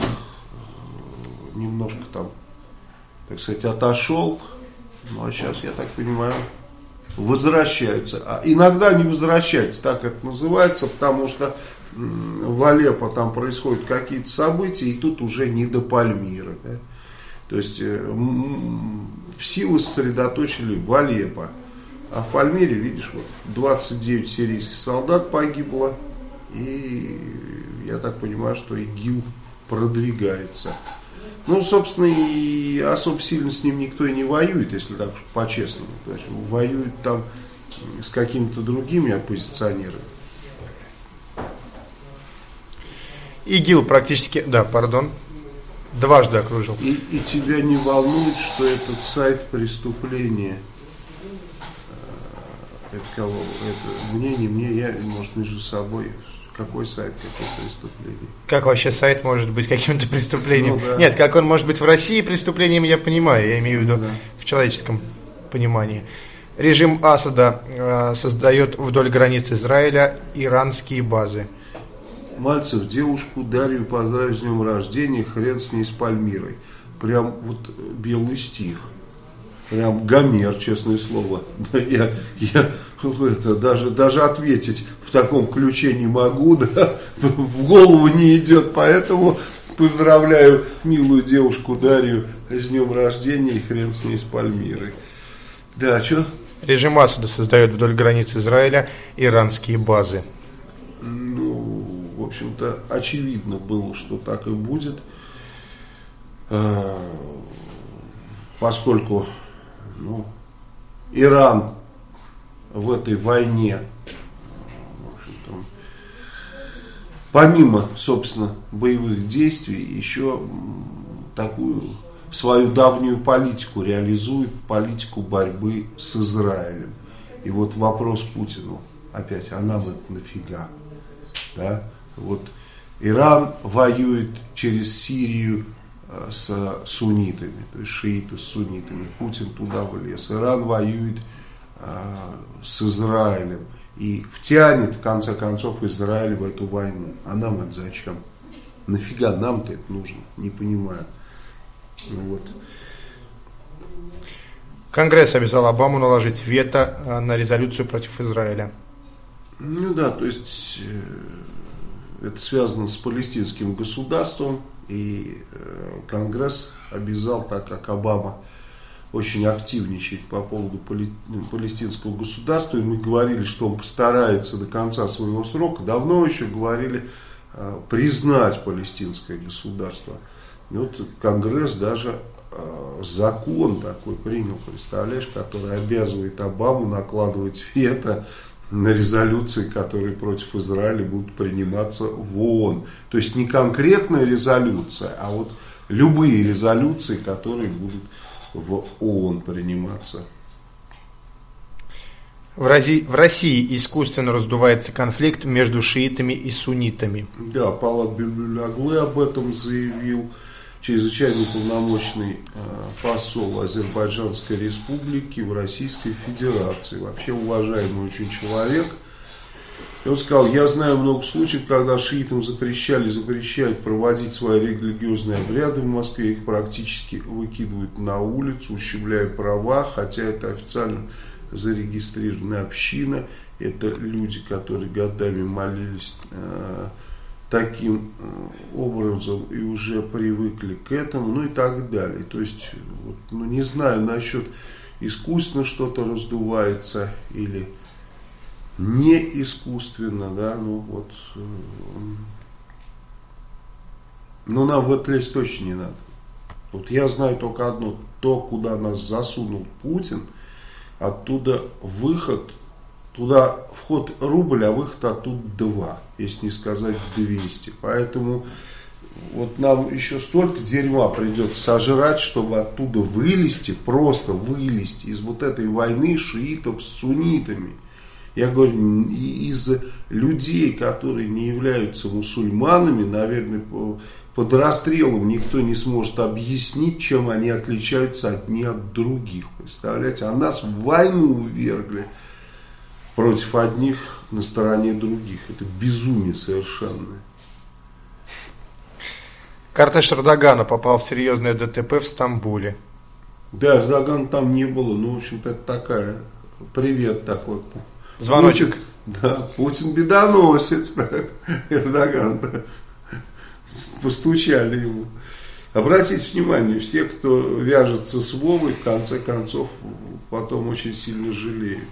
немножко там, так сказать, отошел. Ну а сейчас, я так понимаю, возвращаются. А иногда они возвращаются, так это называется, потому что в Алеппо там происходят какие-то события, и тут уже не до Пальмира. Да? То есть силы сосредоточили в Алеппо. А в Пальмире, видишь, вот двадцать девять сирийских солдат погибло. И я так понимаю, что ИГИЛ продвигается. Ну, собственно, и особо сильно с ним никто и не воюет, если так по-честному. То есть воюют там с какими-то другими оппозиционерами. ИГИЛ практически, да, пардон, дважды окружил. И, и тебя не волнует, что этот сайт преступления? Это кого? Это мне, не мне, я, может, между собой. Какой сайт, какое преступление? Как вообще сайт может быть каким-то преступлением? Ну, да. Нет, как он может быть в России преступлением, я понимаю, я имею в виду ну, да. в человеческом понимании. Режим Асада э, создает вдоль границ Израиля иранские базы. Мальцев девушку Дарью поздравить с днем рождения, хрен с ней с Пальмирой. Прям вот белый стих. Прям Гомер, честное слово. Я, я это, даже, даже ответить в таком ключе не могу, да, в голову не идет, поэтому поздравляю милую девушку Дарью с днем рождения и хрен с ней с Пальмирой. Да, что? Режим Асада создает вдоль границ Израиля иранские базы. Ну, в общем-то, очевидно было, что так и будет, поскольку ну, Иран в этой войне, в общем-то, помимо, собственно, боевых действий, еще такую свою давнюю политику реализует, политику борьбы с Израилем. И вот вопрос Путину опять, а нам это нафига? Да? Вот Иран воюет через Сирию с суннитами, то есть шииты с суннитами. Путин туда влез. Иран воюет э, с Израилем и втянет в конце концов Израиль в эту войну. А нам это зачем? Нафига нам-то это нужно? Не понимаю. Вот. Конгресс обязал Обаму наложить вето на резолюцию против Израиля. Ну да, то есть э, это связано с палестинским государством. И э, Конгресс обязал, так как Обама очень активничает по поводу пали, палестинского государства, и мы говорили, что он постарается до конца своего срока, давно еще говорили э, признать палестинское государство. И вот Конгресс даже э, закон такой принял, представляешь, который обязывает Обаму накладывать вето на резолюции, которые против Израиля будут приниматься в ООН. То есть не конкретная резолюция, а вот любые резолюции, которые будут в ООН приниматься. В России, в России искусственно раздувается конфликт между шиитами и суннитами. Да, Палат Бельбюль-Оглы об этом заявил. Чрезвычайно полномочный э, посол Азербайджанской республики в Российской Федерации. Вообще уважаемый очень человек. И он сказал, я знаю много случаев, когда шиитам запрещали, запрещают проводить свои религиозные обряды в Москве. Их практически выкидывают на улицу, ущемляя права, хотя это официально зарегистрированная община. Это люди, которые годами молились э, таким образом и уже привыкли к этому, ну и так далее. То есть, вот, ну не знаю насчет искусственно что-то раздувается или не искусственно, да, ну вот, но нам в это лезть точно не надо. Вот я знаю только одно, то, куда нас засунул Путин, оттуда выход. Туда вход рубль, а выход оттуда два, если не сказать двести. Поэтому вот нам еще столько дерьма придется сожрать, чтобы оттуда вылезти, просто вылезти из вот этой войны шиитов с суннитами. Я говорю, из людей, которые не являются мусульманами, наверное, под расстрелом никто не сможет объяснить, чем они отличаются одни от других. Представляете, а нас в войну увергли против одних на стороне других. Это безумие совершенное. Кортеж Эрдогана попал в серьезное ДТП в Стамбуле. Да, Эрдогана там не было. Ну, в общем-то, это такая... Привет такой. Звоночек. Путин, да, Путин бедоносец. Эрдоган, да. Постучали ему. Обратите внимание, все, кто вяжется с Вовой, в конце концов, потом очень сильно жалеют.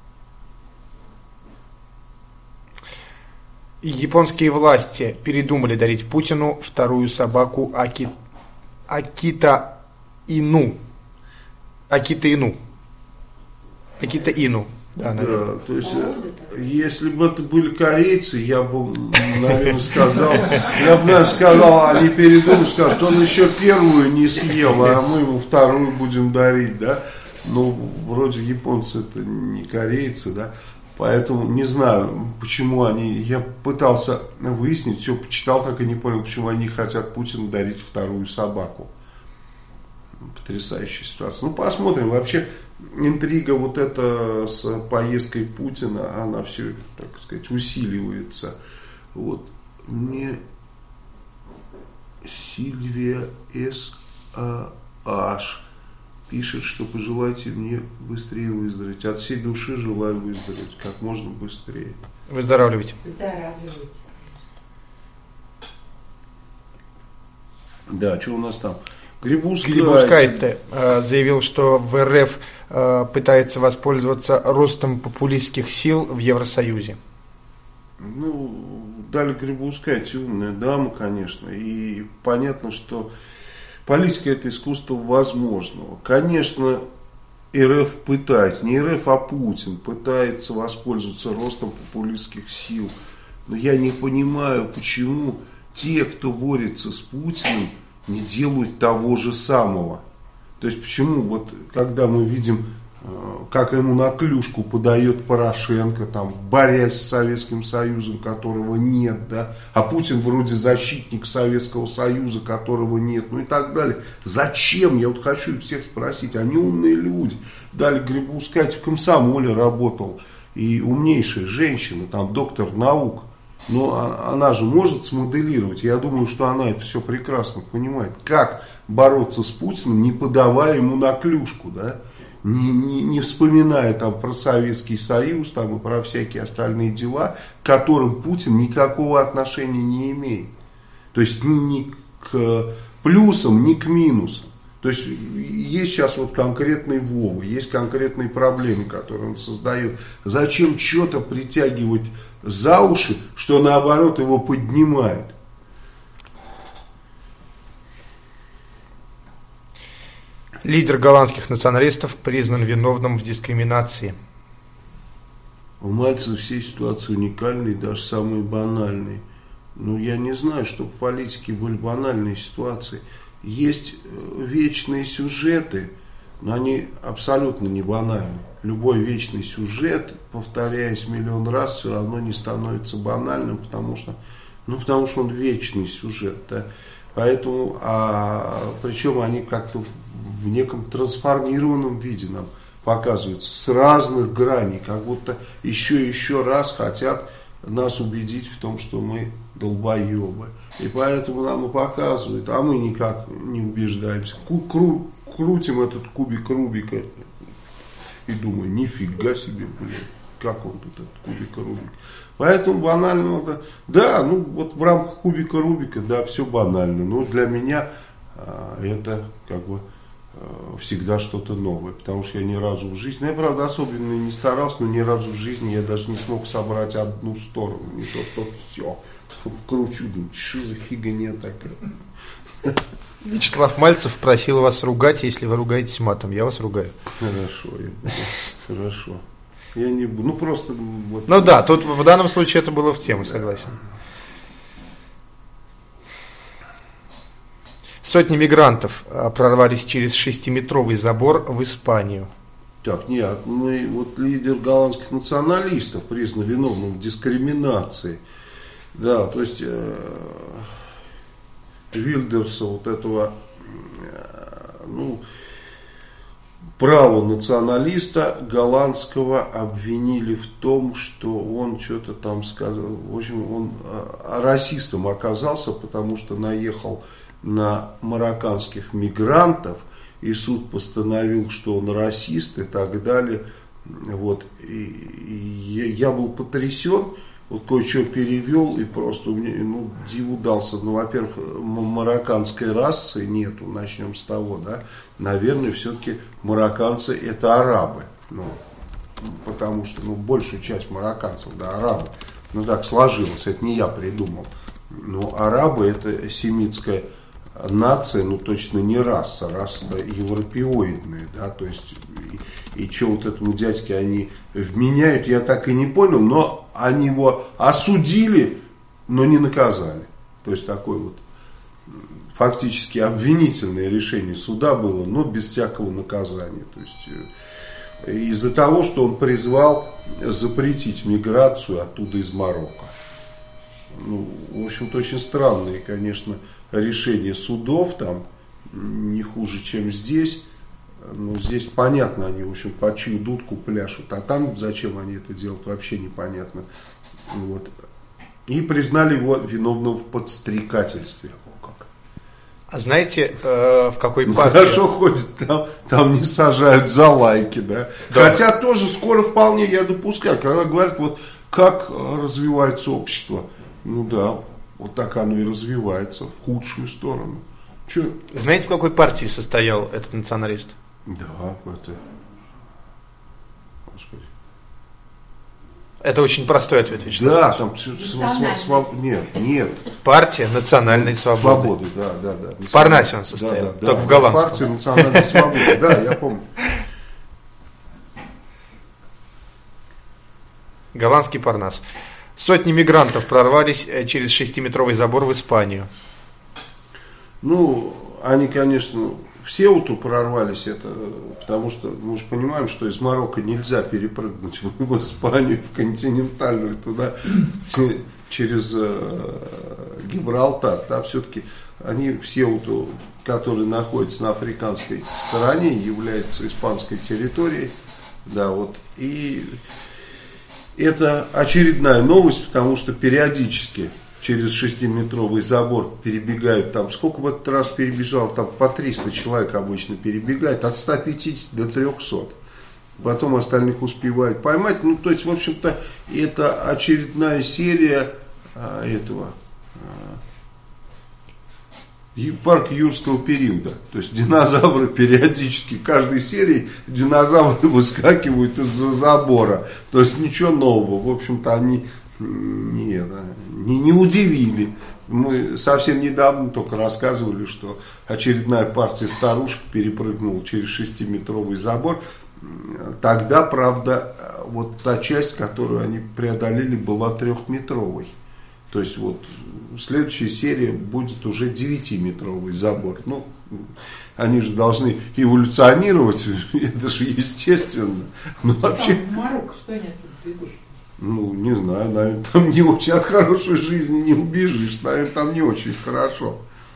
Японские власти передумали дарить Путину вторую собаку Аки... Акита Ину. Акита Ину. Акита Ину. Да, наверное. Да, то есть, если бы это были корейцы, я бы, наверное, сказал, я бы, наверное, сказал, они передумали, скажут, он еще первую не съел, а мы ему вторую будем дарить, да. Ну, вроде японцы это не корейцы, да. Поэтому не знаю, почему они, я пытался выяснить, все почитал, как и не понял, почему они хотят Путину дарить вторую собаку. Потрясающая ситуация. Ну, посмотрим. Вообще, интрига вот эта с поездкой Путина, она все, так сказать, усиливается. Вот. Мне Сильвия С. Аш пишет, что пожелайте мне быстрее выздороветь. От всей души желаю выздороветь как можно быстрее. Выздоравливайте. Выздоравливайте. Да, что у нас там? Грибускайте. Грибускайте э, заявил, что в РФ э, пытается воспользоваться ростом популистских сил в Евросоюзе. Ну, дали Грибускайте, умная дама, конечно. И понятно, что политика — это искусство возможного. Конечно, РФ пытается, не РФ, а Путин пытается воспользоваться ростом популистских сил. Но я не понимаю, почему те, кто борется с Путиным, не делают того же самого. То есть почему, вот когда мы видим, как ему на клюшку подает Порошенко, там, борясь с Советским Союзом, которого нет, да, а Путин вроде защитник Советского Союза, которого нет, ну и так далее. Зачем? Я вот хочу их всех спросить. Они умные люди. Дали Грибускайте в комсомоле работал. И умнейшая женщина, там, доктор наук. Но она же может смоделировать. Я думаю, что она это все прекрасно понимает. Как бороться с Путиным, не подавая ему на клюшку, да? Не, не, не вспоминая там про Советский Союз там, и про всякие остальные дела, к которым Путин никакого отношения не имеет. То есть ни, ни к плюсам, ни к минусам. То есть есть сейчас вот конкретные Вовы, есть конкретные проблемы, которые он создает. Зачем что-то притягивать за уши, что наоборот его поднимает? Лидер голландских националистов признан виновным в дискриминации. У Мальцева все ситуации уникальные, даже самые банальные. Но я не знаю, что в политике были банальные ситуации. Есть вечные сюжеты, но они абсолютно не банальны. Любой вечный сюжет, повторяясь миллион раз, все равно не становится банальным, потому что, ну, потому что он вечный сюжет. Да? Поэтому, а, причем они как-то в неком трансформированном виде нам показываются, с разных граней, как будто еще и еще раз хотят нас убедить в том, что мы долбоебы. И поэтому нам и показывают, а мы никак не убеждаемся. Кру- крутим этот кубик Рубика и думаю, нифига себе, блин, как он тут, этот кубик Рубика. Поэтому банально, да, ну вот в рамках кубика Рубика, да, все банально. Но для меня а, это как бы а, всегда что-то новое, потому что я ни разу в жизни, я правда особенно не старался, но ни разу в жизни я даже не смог собрать одну сторону, не то что все, кручу, думаю, что за фигня такая. Вячеслав Мальцев просил вас ругать, если вы ругаетесь матом. Я вас ругаю. Хорошо, я буду. Хорошо. Я не буду. Ну просто. Вот. Ну да, тут в данном случае это было в тему, согласен. Сотни мигрантов прорвались через шестиметровый забор в Испанию. Так, нет, мы, вот лидер голландских националистов признан виновным в дискриминации. Да, то есть э, Вильдерса, вот этого, э, ну, право националиста голландского обвинили в том, что он что-то там сказал, в общем, он э, расистом оказался, потому что наехал на марокканских мигрантов, и суд постановил, что он расист и так далее. Вот. И, и я, я был потрясен, вот кое-что перевел и просто мне, ну, диву дался. Ну, во-первых, марокканской расы нету, начнем с того, да. Наверное, все-таки марокканцы это арабы. Ну, потому что, ну, большая часть марокканцев, да, арабы. Ну, так сложилось, это не я придумал. Но арабы это семитская нация, ну точно не раса, раса да, европеоидная, да, то есть и, и что вот этому дядьке они вменяют, я так и не понял, но они его осудили, но не наказали. То есть такое вот фактически обвинительное решение суда было, но без всякого наказания. То есть из-за того, что он призвал запретить миграцию оттуда из Марокко. Ну, в общем-то, очень странные, конечно, решения судов там, не хуже, чем здесь. Ну, здесь понятно, они, в общем, по чью дудку пляшут, а там зачем они это делают, вообще непонятно. Вот. И признали его виновным в подстрекательстве. О, как. А знаете, э, в какой ну, партии? Хорошо ходит, там, там не сажают за лайки, да? Да. Хотя тоже скоро вполне я допускаю, когда говорят, вот как развивается общество. Ну да, вот так оно и развивается в худшую сторону. Че? Знаете, в какой партии состоял этот националист? Да, это... Господи. Это очень простой ответ, Вячеслав. Да, там... Св- св- нет, нет. Партия национальной свободы. Свободы, да, да, да. В Парнасе он состоял, да, да, только да, в голландском. Партия национальной свободы, да, я помню. Голландский Парнас. Сотни мигрантов прорвались через шестиметровый забор в Испанию. Ну, они, конечно, все вот прорвались, это, потому что мы же понимаем, что из Марокко нельзя перепрыгнуть в, в Испанию, в континентальную, туда, через э, Гибралтар. Да, все-таки они все, вот, которые находятся на африканской стороне, являются испанской территорией. Да, вот, и... Это очередная новость, потому что периодически через шестиметровый забор перебегают там, сколько в этот раз перебежал, там по триста человек обычно перебегает, от ста пятидесяти до трехсот. Потом остальных успевают поймать. Ну, то есть, в общем-то, это очередная серия а, этого а, парка юрского периода. То есть динозавры периодически, в каждой серии динозавры выскакивают из-за забора. То есть ничего нового. В общем-то, они не, не, не удивили. Мы совсем недавно только рассказывали, что очередная партия старушек перепрыгнула через шестиметровый забор. Тогда, правда, вот та часть, которую они преодолели, была трехметровой. То есть вот следующая серия будет уже девятиметровый забор. Ну, они же должны эволюционировать, это же естественно. Но вообще... Там в Марокко что они тут бегут? Ну, не знаю, наверное, там не очень, от хорошей жизни не убежишь, наверное, там не очень хорошо.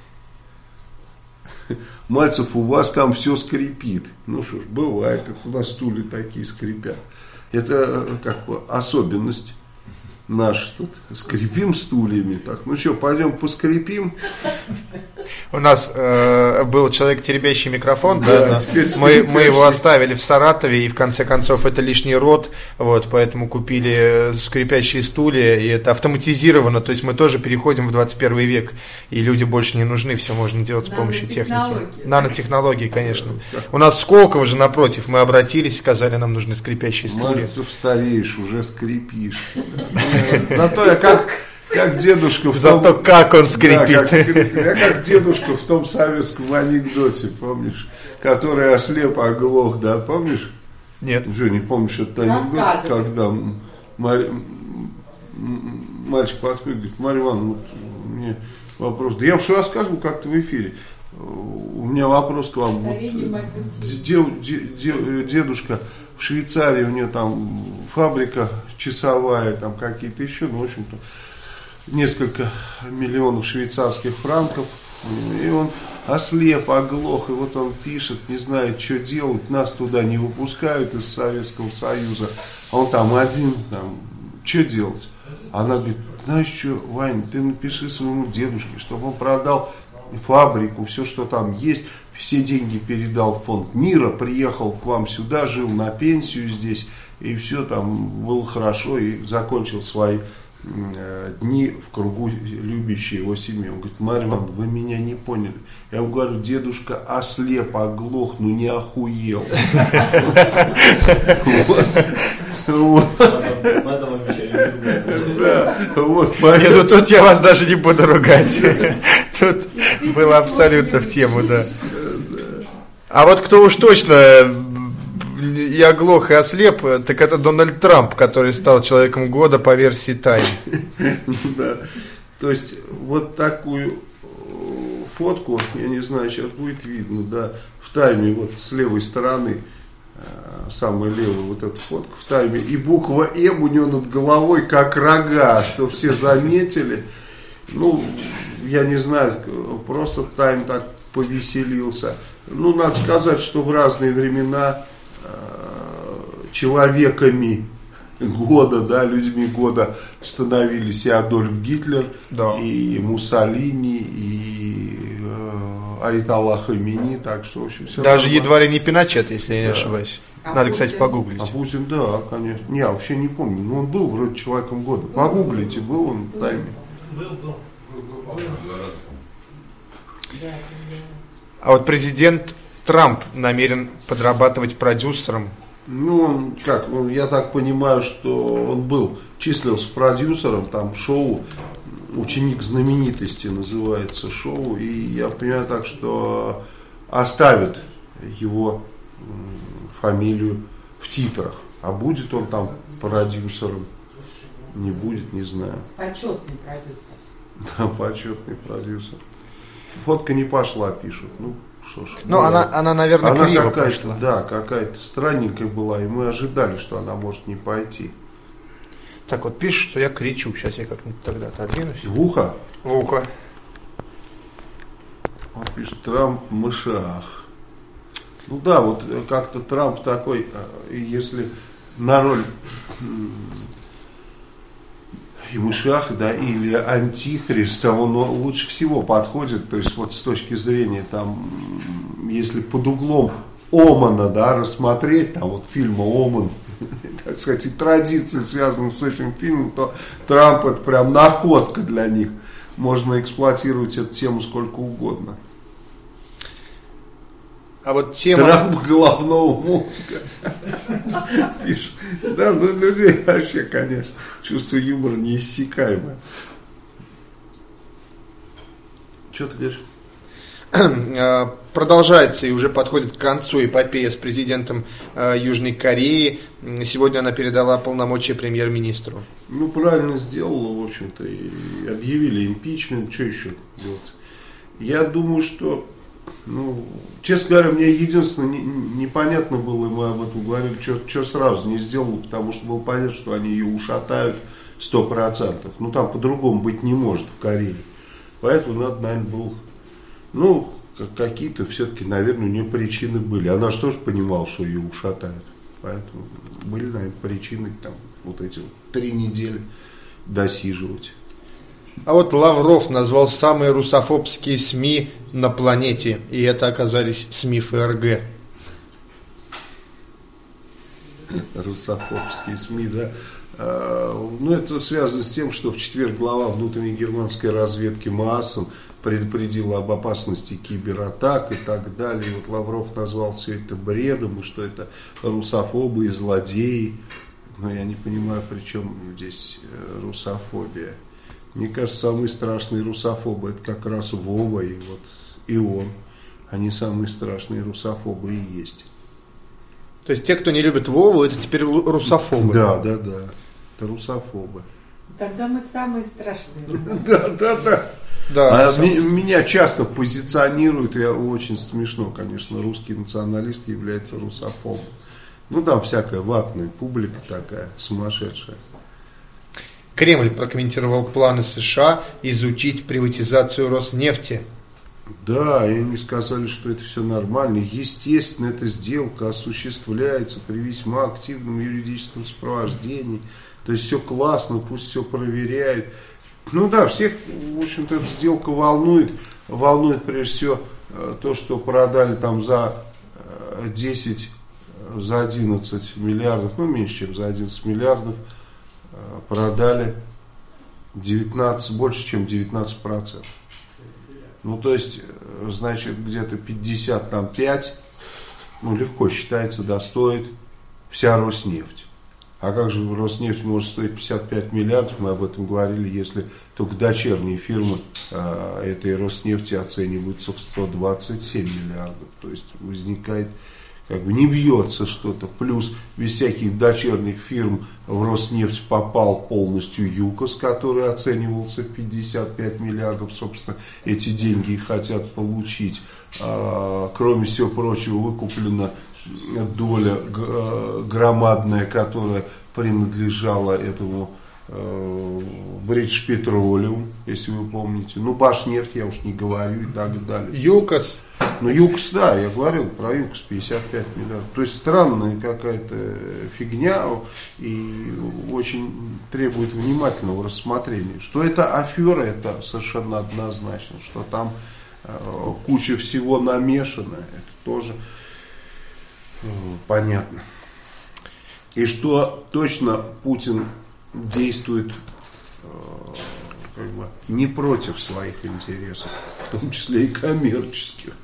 Мальцев, у вас там все скрипит. Ну что ж, бывает, это у нас стулья такие скрипят. Это как бы особенность. Наш тут скрипим стульями. Так, ну что, пойдем поскрипим. У нас э, был человек, теребящий микрофон, да, да, мы, мы его оставили в Саратове, и в конце концов это лишний род, вот, поэтому купили скрипящие стулья, и это автоматизировано, то есть мы тоже переходим в двадцать первый век, и люди больше не нужны, все можно делать с помощью техники. Нанотехнологии, конечно. У нас в Сколково же напротив, мы обратились, сказали, нам нужны скрипящие стулья. Мальцев, стареешь, уже скрипишь. Зато я как... Как дедушка в том... Зато как он скрипит. Да, как, я как дедушка в том советском анекдоте, помнишь? Который ослеп, оглох, да, помнишь? Нет. Что, не помнишь этот анекдот, когда Марь... мальчик подходит, говорит, Марья Ивановна, вот мне вопрос. Да я уж рассказывал как-то в эфире. У меня вопрос к вам. Вот, дедушка в Швейцарии, у нее там фабрика часовая, там какие-то еще, ну, в общем-то, несколько миллионов швейцарских франков. И он ослеп, оглох, и вот он пишет, не знает, что делать, нас туда не выпускают из Советского Союза, а он там один, там, что делать? Она говорит, знаешь что, Вань, ты напиши своему дедушке, чтобы он продал фабрику, все, что там есть, все деньги передал в фонд мира, приехал к вам сюда, жил на пенсию здесь, и все там было хорошо, и закончил свои э, дни в кругу любящей его семьи. Он говорит, Марья Ивановна, вы меня не поняли. Я ему говорю, дедушка ослеп, оглох, ну не охуел. Потом обещали ругаться. Нет, ну тут я вас даже не буду ругать. Тут было абсолютно в тему, да. А вот кто уж точно и оглох, и ослеп, так это Дональд Трамп, который стал человеком года по версии Time. Да. То есть вот такую фотку, я не знаю, сейчас будет видно, да, в Тайме, вот с левой стороны, самая левая вот эта фотка в Тайме, и буква М у него над головой как рога, что все заметили. Ну, я не знаю, просто Тайм так повеселился. Ну, надо сказать, что в разные времена человеками года, да, людьми года становились и Адольф Гитлер, да, и Муссолини, и э, Айталла Хамини, так что, в общем, все даже нормально. Едва ли не Пиночет, если я не да. ошибаюсь. А Надо, Путин? кстати, погуглить. А Путин, да, конечно. Не, я вообще не помню, но он был вроде человеком года. Погуглите, был он в Тайме. Был, был. А вот президент Трамп намерен подрабатывать продюсером. Ну, он, как, ну, я так понимаю, что он был, числился продюсером, там шоу «Ученик знаменитости» называется шоу, и я понимаю так, что оставит его фамилию в титрах, а будет он там продюсером, не будет, не знаю. Почетный продюсер. Да, почетный продюсер. Фотка не пошла, пишут. Ну, что ж. Ну, она, она, наверное, она криво какая-то, пошла. да, какая-то странненькая была, и мы ожидали, что она может не пойти. Так вот, пишет, что я кричу. Сейчас я как-нибудь тогда отодвинусь. В ухо? В ухо. Он пишет, Трамп в мышах. Ну да, вот как-то Трамп такой, если на роль и мышах, да, или антихриста, он лучше всего подходит, то есть вот с точки зрения, там, если под углом Омана, да, рассмотреть, там вот фильма Оман, так сказать, и традиции, связанные с этим фильмом, то Трамп это прям находка для них, можно эксплуатировать эту тему сколько угодно. А вот тема... Трамп головного мозга. Пишет. Да, ну людей вообще, конечно, чувство юмора неиссякаемое. Что ты говоришь? Продолжается и уже подходит к концу эпопея с президентом Южной Кореи. Сегодня она передала полномочия премьер-министру. Ну, правильно сделала, в общем-то, и объявили импичмент, что еще делать. Я думаю, что, ну, честно говоря, мне единственное не, непонятно было, и мы об этом говорили, что, что сразу не сделала, потому что было понятно, что они ее ушатают сто процентов. Ну, там по-другому быть не может в Корее. Поэтому надо, наверное, было, ну, какие-то все-таки, наверное, у нее причины были. Она же тоже понимала, что ее ушатают. Поэтому были, наверное, причины там вот эти вот три недели досиживать. А вот Лавров назвал самые русофобские СМИ на планете, и это оказались СМИ ФРГ. Русофобские СМИ, да. Ну, это связано с тем, что в четверг глава внутренней германской разведки Maaßen предупредила об опасности кибератак и так далее. И вот Лавров назвал все это бредом, и что это русофобы и злодеи. Но я не понимаю, при чем здесь русофобия. Мне кажется, самые страшные русофобы это как раз Вова и вот и он. Они самые страшные русофобы и есть. То есть те, кто не любит Вову, это теперь русофобы. Да, да, да. Это русофобы. Тогда мы самые страшные. Да, да, да. Да, а ми- меня часто позиционируют, и очень смешно, конечно, русский националист является русофобом. Ну там всякая ватная публика такая, сумасшедшая. Кремль прокомментировал планы США изучить приватизацию Роснефти. Да, и они сказали, что это все нормально. Естественно, эта сделка осуществляется при весьма активном юридическом сопровождении. То есть все классно, пусть все проверяют. Ну да, всех, в общем-то, эта сделка волнует. Волнует прежде всего то, что продали там за десять, за одиннадцать миллиардов, ну меньше, чем за одиннадцать миллиардов, продали девятнадцать, больше, чем девятнадцать процентов. Ну, то есть, значит, где-то пятьдесят пять, ну, легко считается, да, стоит вся Роснефть. А как же Роснефть может стоить пятьдесят пять миллиардов, мы об этом говорили, если только дочерние фирмы э, этой Роснефти оцениваются в сто двадцать семь миллиардов. То есть, возникает, как бы не бьется что-то. Плюс без всяких дочерних фирм в Роснефть попал полностью ЮКОС, который оценивался в пятьдесят пять миллиардов. Собственно, эти деньги хотят получить. А, кроме всего прочего, выкуплена доля громадная, которая принадлежала этому British Petroleum, если вы помните. Ну, Башнефть, я уж не говорю, и так далее. ЮКОС. Ну, ЮКОС, да, я говорил про ЮКОС, пятьдесят пять миллиардов. То есть странная какая-то фигня и очень требует внимательного рассмотрения. Что это афера, это совершенно однозначно. Что там э, куча всего намешана, это тоже э, понятно. И что точно Путин действует э, как бы не против своих интересов, в том числе и коммерческих.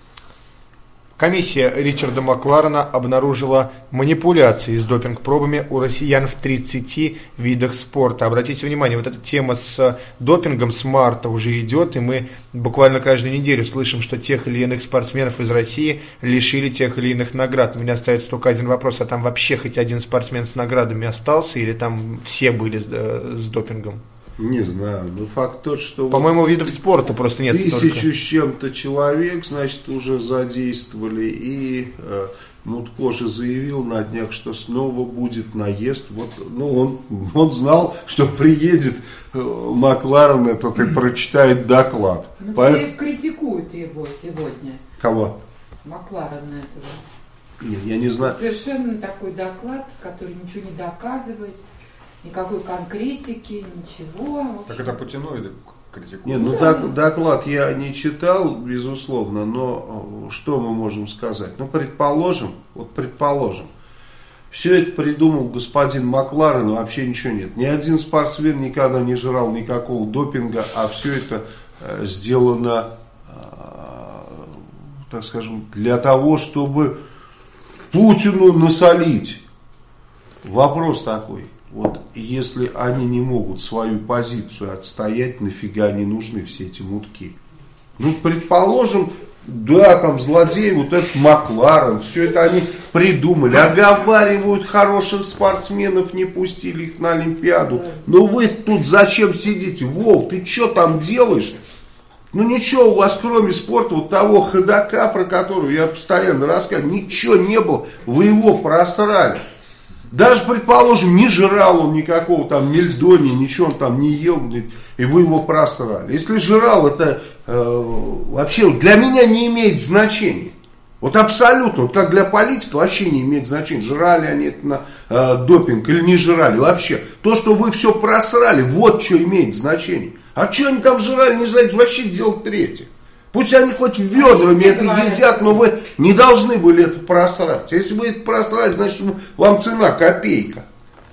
Комиссия Ричарда Макларена обнаружила манипуляции с допинг-пробами у россиян в тридцати видах спорта. Обратите внимание, вот эта тема с допингом с марта уже идет, и мы буквально каждую неделю слышим, что тех или иных спортсменов из России лишили тех или иных наград. У меня остается только один вопрос, а там вообще хоть один спортсмен с наградами остался, или там все были с, с допингом? Не знаю, но факт тот, что... По-моему, видов спорта просто нет тысячу столько. с чем-то человек, значит, уже задействовали, и э, Мутко же заявил на днях, что снова будет наезд. Вот, ну, он, он знал, что приедет э, Макларен этот и прочитает доклад. Ну, Поэтому... все критикуют его сегодня. Кого? Макларена этого. Нет, я не знаю. Совершенно такой доклад, который ничего не доказывает. Никакой конкретики, ничего. Так это путиноиды критикуют. Не, ну док- доклад я не читал, безусловно, но что мы можем сказать? Ну, предположим, вот предположим, все это придумал господин Макларен, но вообще ничего нет. Ни один спортсмен никогда не жрал никакого допинга, а все это э, сделано, э, так скажем, для того, чтобы Путину насолить. Вопрос такой. Вот если они не могут свою позицию отстоять, нафига не нужны все эти мутки? Ну, предположим, да, там злодей, вот этот Макларен, все это они придумали, оговаривают хороших спортсменов, не пустили их на Олимпиаду. Но вы тут зачем сидите? Вов, ты что там делаешь? Ну ничего у вас кроме спорта, вот того ходока, про которого я постоянно рассказываю, ничего не было, вы его просрали. Даже, предположим, не жрал он никакого там ни льдони, ничего он там не ел, и вы его просрали. Если жрал, это э, вообще для меня не имеет значения. Вот абсолютно, вот как для политика вообще не имеет значения, жрали они это на э, допинг или не жрали. Вообще, то, что вы все просрали, вот что имеет значение. А что они там жрали, не жрали, вообще дело третье. Пусть они хоть ведрами это едят, но вы не должны были это просрать. Если вы это просрали, значит вам цена копейка.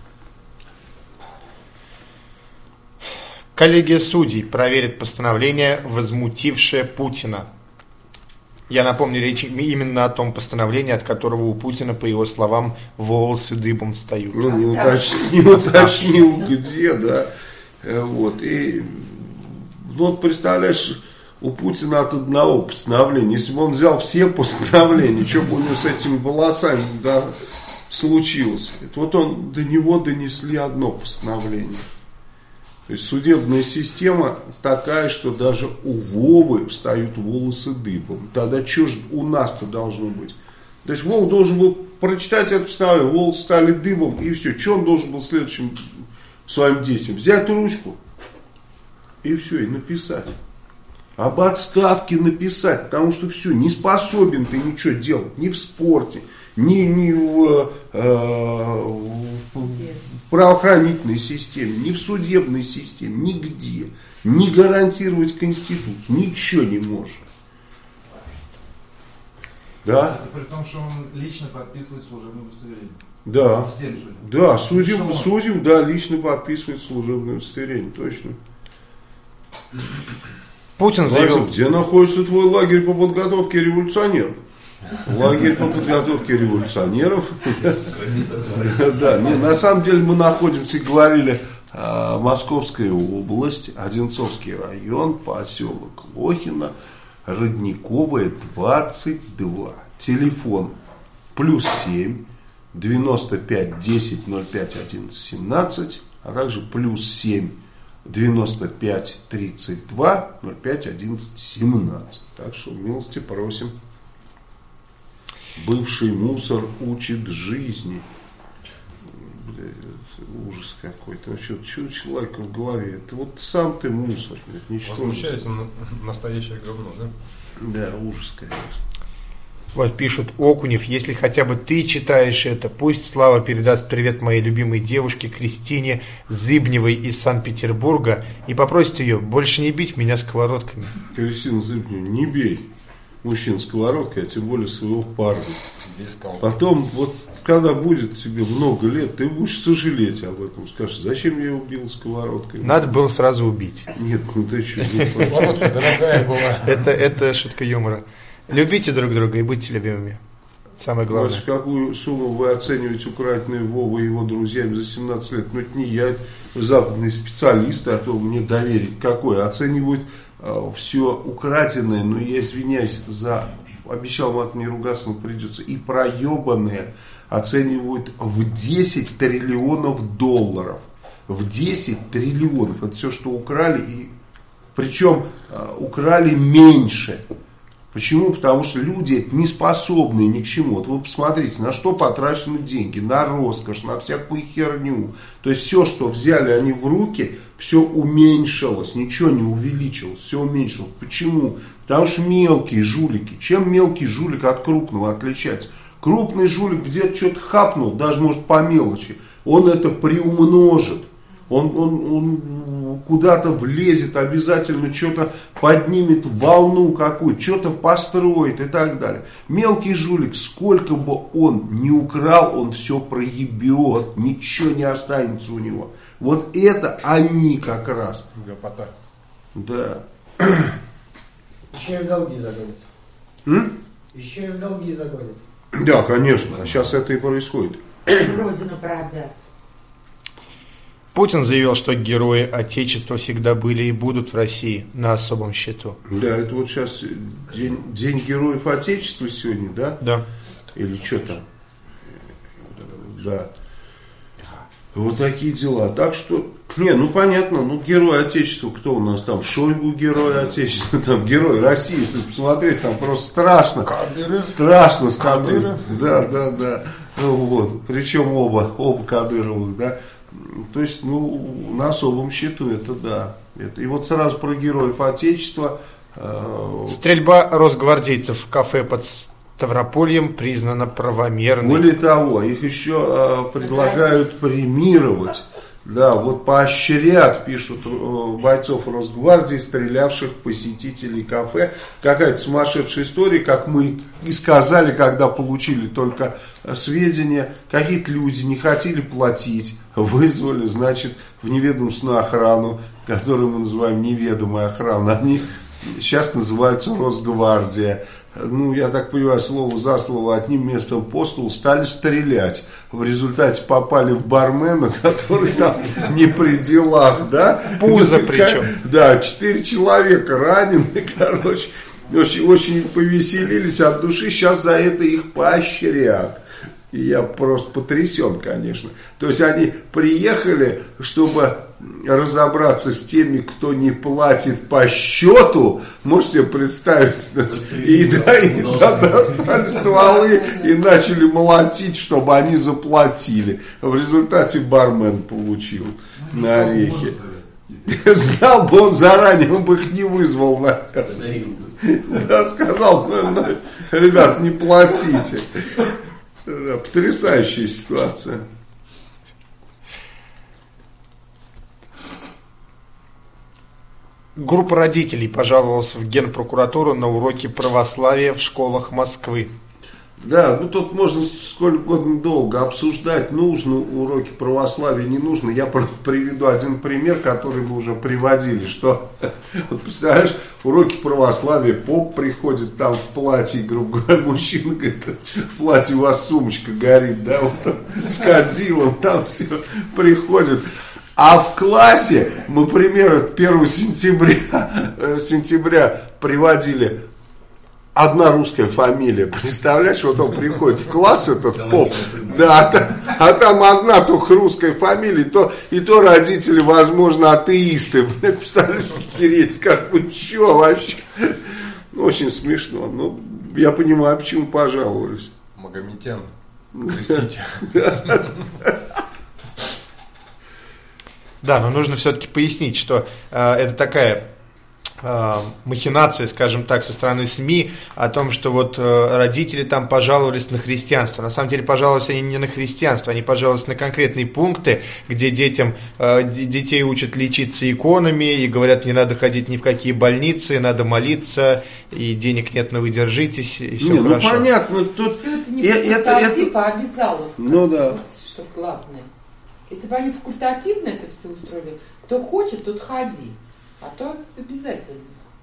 Коллегия судей проверит постановление, возмутившее Путина. Я напомню, речь именно о том постановлении, от которого у Путина, по его словам, волосы дыбом встают. Ну, не, уточ... не уточнил, где, да. Вот. И вот представляешь, у Путина от одного постановления. Если бы он взял все постановления, что бы у него с этими волосами, да, случилось? Это вот он, до него донесли одно постановление. То есть судебная система такая, что даже у Вовы встают волосы дыбом. Тогда что же у нас-то должно быть? То есть Вова должен был прочитать это постановление, волосы стали дыбом, и все. Что он должен был следующим своим детям? Взять ручку и все, и написать. Об отставке написать, потому что все, не способен ты ничего делать, ни в спорте, ни, ни в, э, в правоохранительной системе, ни в судебной системе, нигде. Не гарантировать Конституцию, ничего не можешь. Да? Это при том, что он лично подписывает служебное удостоверение. Да. Всем судьям. Да, судим, судим, да, лично подписывает служебное удостоверение, точно. Путин заявил... Где находится твой лагерь по подготовке революционеров? Лагерь по подготовке революционеров. Да, на самом деле мы находимся, говорили, Московская область, Одинцовский район, поселок Лохино, Родниковая, двадцать два. Телефон плюс семь, девяносто пять, десять, ноль пять, одиннадцать, семнадцать, а также плюс семь, девяносто пять, тридцать два, ноль пять, одиннадцать, семнадцать. Так что милости просим. Бывший мусор учит жизни. Бля, ужас какой-то. Вообще, что у человека в голове? Это вот сам ты мусор. Возмущается настоящее говно, да? Да, ужас, конечно. Вот пишут: Окунев, если хотя бы ты читаешь это, пусть Слава передаст привет моей любимой девушке Кристине Зыбневой из Санкт-Петербурга и попросит ее больше не бить меня сковородками. Кристина Зыбнева, не бей мужчин сковородкой, а тем более своего парня. Потом, вот когда будет тебе много лет, ты будешь сожалеть об этом. Скажешь, зачем я его убил сковородкой? Надо было сразу убить. Нет, ну ты что? Сковородка дорогая была. Это, это шутка юмора. Любите друг друга и будьте любимыми. Самое главное. В какую сумму вы оцениваете украденные Вовы и его друзьями за семнадцать лет? Ну, это не я, западные специалисты, а то мне доверить какое. Оценивают э, все украденное, но я извиняюсь за... Обещал вам от меня ругаться, но придется. И проебанные оценивают в десять триллионов долларов. В десять триллионов. Это все, что украли. И... Причем э, украли меньше. Почему? Потому что люди не способны ни к чему. Вот вы посмотрите, на что потрачены деньги. На роскошь, на всякую херню. То есть все, что взяли они в руки, все уменьшилось. Ничего не увеличилось, все уменьшилось. Почему? Потому что мелкие жулики. Чем мелкий жулик от крупного отличается? Крупный жулик где-то что-то хапнул, даже может по мелочи. Он это приумножит. Он, он, он куда-то влезет, обязательно что-то поднимет, волну какую, что-то построит и так далее. Мелкий жулик, сколько бы он ни украл, он все проебет, ничего не останется у него. Вот это они как раз. Гопота. Да. Еще и в долги загонят. М? Еще и в долги загонят. Да, конечно, а сейчас это и происходит. Родину продаст. Путин заявил, что герои Отечества всегда были и будут в России на особом счету. Да, это вот сейчас день, день героев Отечества сегодня, да? Да. Или что там? Да. Вот такие дела. Так что, не, ну понятно, ну герой Отечества, кто у нас там? Шойгу герой Отечества, там герой России, если посмотреть, там просто страшно. Кадыров. Страшно с Кадыров. Да, да, да. Ну, вот. Причем оба, оба Кадыровых, да. То есть, ну, на особом счету это да. Это. И вот сразу про героев Отечества. Э, Стрельба росгвардейцев в кафе под Ставропольем признана правомерной. Более того, их еще э, предлагают премировать. Да, вот поощрят, пишут, э, бойцов Росгвардии, стрелявших посетителей кафе. Какая-то сумасшедшая история, как мы и сказали, когда получили только сведения. Какие-то люди не хотели платить, вызвали, значит, в неведомственную охрану, которую мы называем неведомая охрана. Они сейчас называются Росгвардия. Ну, я так понимаю, слово за слово одним местом по столу стали стрелять. В результате попали в бармена, который там не при делах, да? Пузо причем. Да, четыре человека ранены, короче. Очень, очень повеселились от души, сейчас за это их поощрят. И я просто потрясен, конечно. То есть они приехали, чтобы разобраться с теми, кто не платит по счету. Можете себе представить? И, да, и да, достали стволы и начали молотить, чтобы они заплатили. В результате бармен получил на орехи. Знал бы он заранее, он бы их не вызвал, наверное. Да, сказал, ребят, не платите. Да, потрясающая ситуация. Группа родителей пожаловалась в Генпрокуратуру на уроки православия в школах Москвы. Да, ну тут можно сколько угодно долго обсуждать, нужно уроки православия, не нужно. Я приведу один пример, который мы уже приводили, что, вот представляешь, уроки православия, поп приходит там в платье, грубо говоря, мужчина говорит, в платье у вас сумочка горит, да, вот там, с кадилом, там все приходит. А в классе мы пример первого сентября, сентября приводили. Одна русская фамилия, представляешь, вот он приходит в класс, этот поп, да, а там одна только русская фамилия, и то, и то родители, возможно, атеисты, представляешь, тереть, как вы, что вообще, очень смешно, но я понимаю, почему пожаловались. Магометян, крестите. Да, но нужно все-таки пояснить, что э, это такая э, махинация, скажем так, со стороны СМИ о том, что вот э, родители там пожаловались на христианство. На самом деле пожаловались они не на христианство, они пожаловались на конкретные пункты, где детям, э, детей учат лечиться иконами и говорят, не надо ходить ни в какие больницы, надо молиться, и денег нет, но вы держитесь, и все не, хорошо. Ну понятно, тут... Все это не э, это, это... а обязаловка. Ну да. Вот что главное. Если бы они факультативно это все устроили, кто хочет, тот ходи. А то обязательно.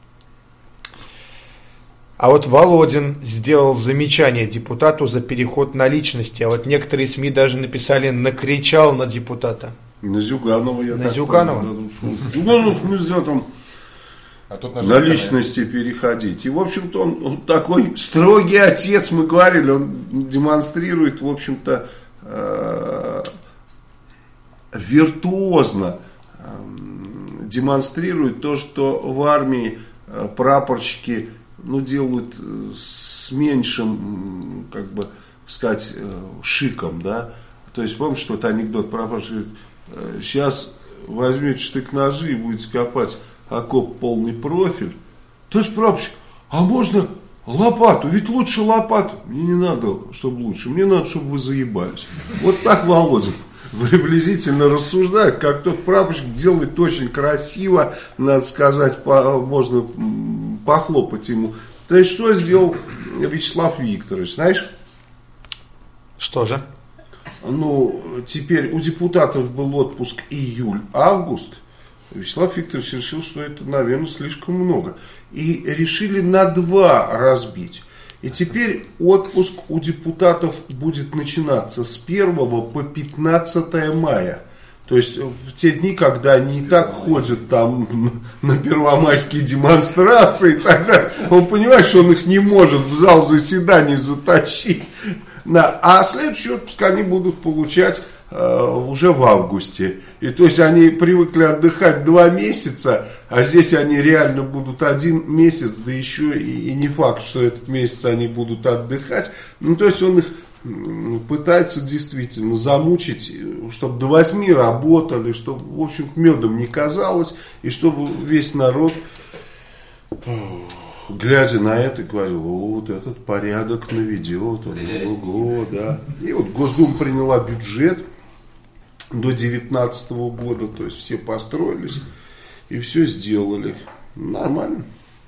А вот Володин сделал замечание депутату за переход на личности. А вот некоторые СМИ даже написали, накричал на депутата. На Зюганова я на так Зюганова? понял. Ну, нельзя там А тут на личности переходить. И, в общем-то, он, он такой строгий отец, мы говорили, он демонстрирует, в общем-то, э- виртуозно э, демонстрирует то, что в армии э, прапорщики ну, делают э, с меньшим, как бы сказать, э, шиком, да. То есть, помните, что это анекдот, прапорщик говорит, э, сейчас возьмете штык-ножи и будете копать окоп полный профиль. То есть, прапорщик, а можно лопату, ведь лучше лопату. Мне не надо, чтобы лучше, мне надо, чтобы вы заебались. Вот так Володин приблизительно рассуждает, как тот прапорщик делает очень красиво, надо сказать, по, можно похлопать ему. То есть, что сделал Вячеслав Викторович, знаешь? Что же? Ну, теперь у депутатов был отпуск июль-август. Вячеслав Викторович решил, что это, наверное, слишком много. И решили на два разбить. И теперь отпуск у депутатов будет начинаться с первого по пятнадцатое мая. То есть в те дни, когда они и так ходят там на первомайские демонстрации и так далее. Он понимает, что он их не может в зал заседаний затащить. А следующий отпуск они будут получать э, уже в августе. И то есть они привыкли отдыхать два месяца, а здесь они реально будут один месяц, да еще и, и не факт, что этот месяц они будут отдыхать. Ну то есть он их пытается действительно замучить, чтобы до восьми работали, чтобы, в общем, медом не казалось, и чтобы весь народ, глядя на это, говорил, вот этот порядок наведет, ого, да. И вот Госдума приняла бюджет до девятнадцатого года, то есть все построились и все сделали. Нормально.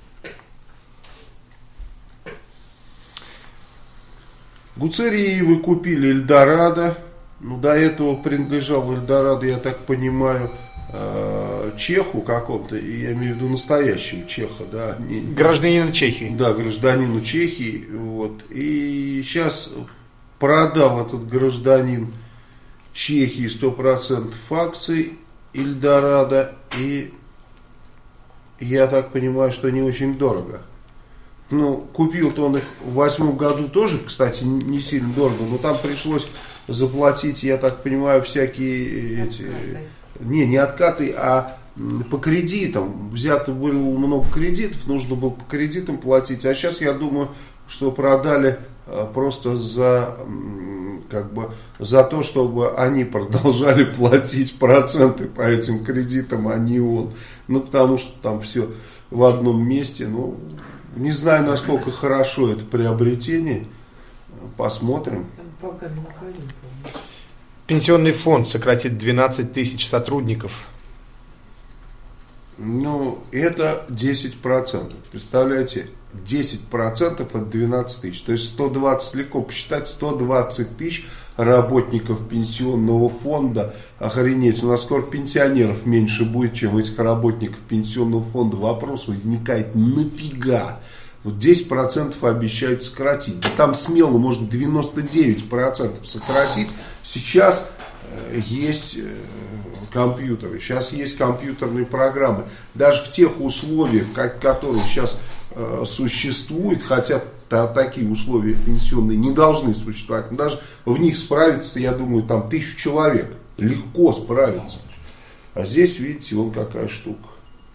Гуцериевы купили Эльдорадо. Ну, до этого принадлежал Эльдорадо, я так понимаю, чеху какому-то, и я имею в виду настоящего чеха, да, не, гражданину Чехии. Да, гражданину Чехии. Вот. И сейчас продал этот гражданин Чехии сто процентов акций Эльдорадо, и я так понимаю, что не очень дорого. Ну, купил-то он их в восьмом году тоже, кстати, не сильно дорого, но там пришлось заплатить, я так понимаю, всякие эти не, не откаты, а по кредитам. Взято было много кредитов, нужно было по кредитам платить. А сейчас, я думаю, что продали просто за, как бы, за то, чтобы они продолжали платить проценты по этим кредитам, а не он. Ну, потому что там все в одном месте. Ну, не знаю, насколько хорошо это приобретение. Посмотрим. Пенсионный фонд сократит двенадцать тысяч сотрудников. Ну, это десять процентов. Представляете, десять процентов от двенадцати тысяч. То есть сто двадцать, легко посчитать, сто двадцать тысяч работников пенсионного фонда. Охренеть, у нас скоро пенсионеров меньше будет, чем этих работников пенсионного фонда. Вопрос возникает, нафига? Вот десять процентов обещают сократить. Да там смело можно девяносто девять процентов сократить. Сейчас э, есть э, компьютеры, сейчас есть компьютерные программы. Даже в тех условиях, как, которые сейчас э, существуют, хотя та, такие условия пенсионные не должны существовать, но даже в них справиться, я думаю, там тысячу человек легко справиться. А здесь, видите, вон какая штука.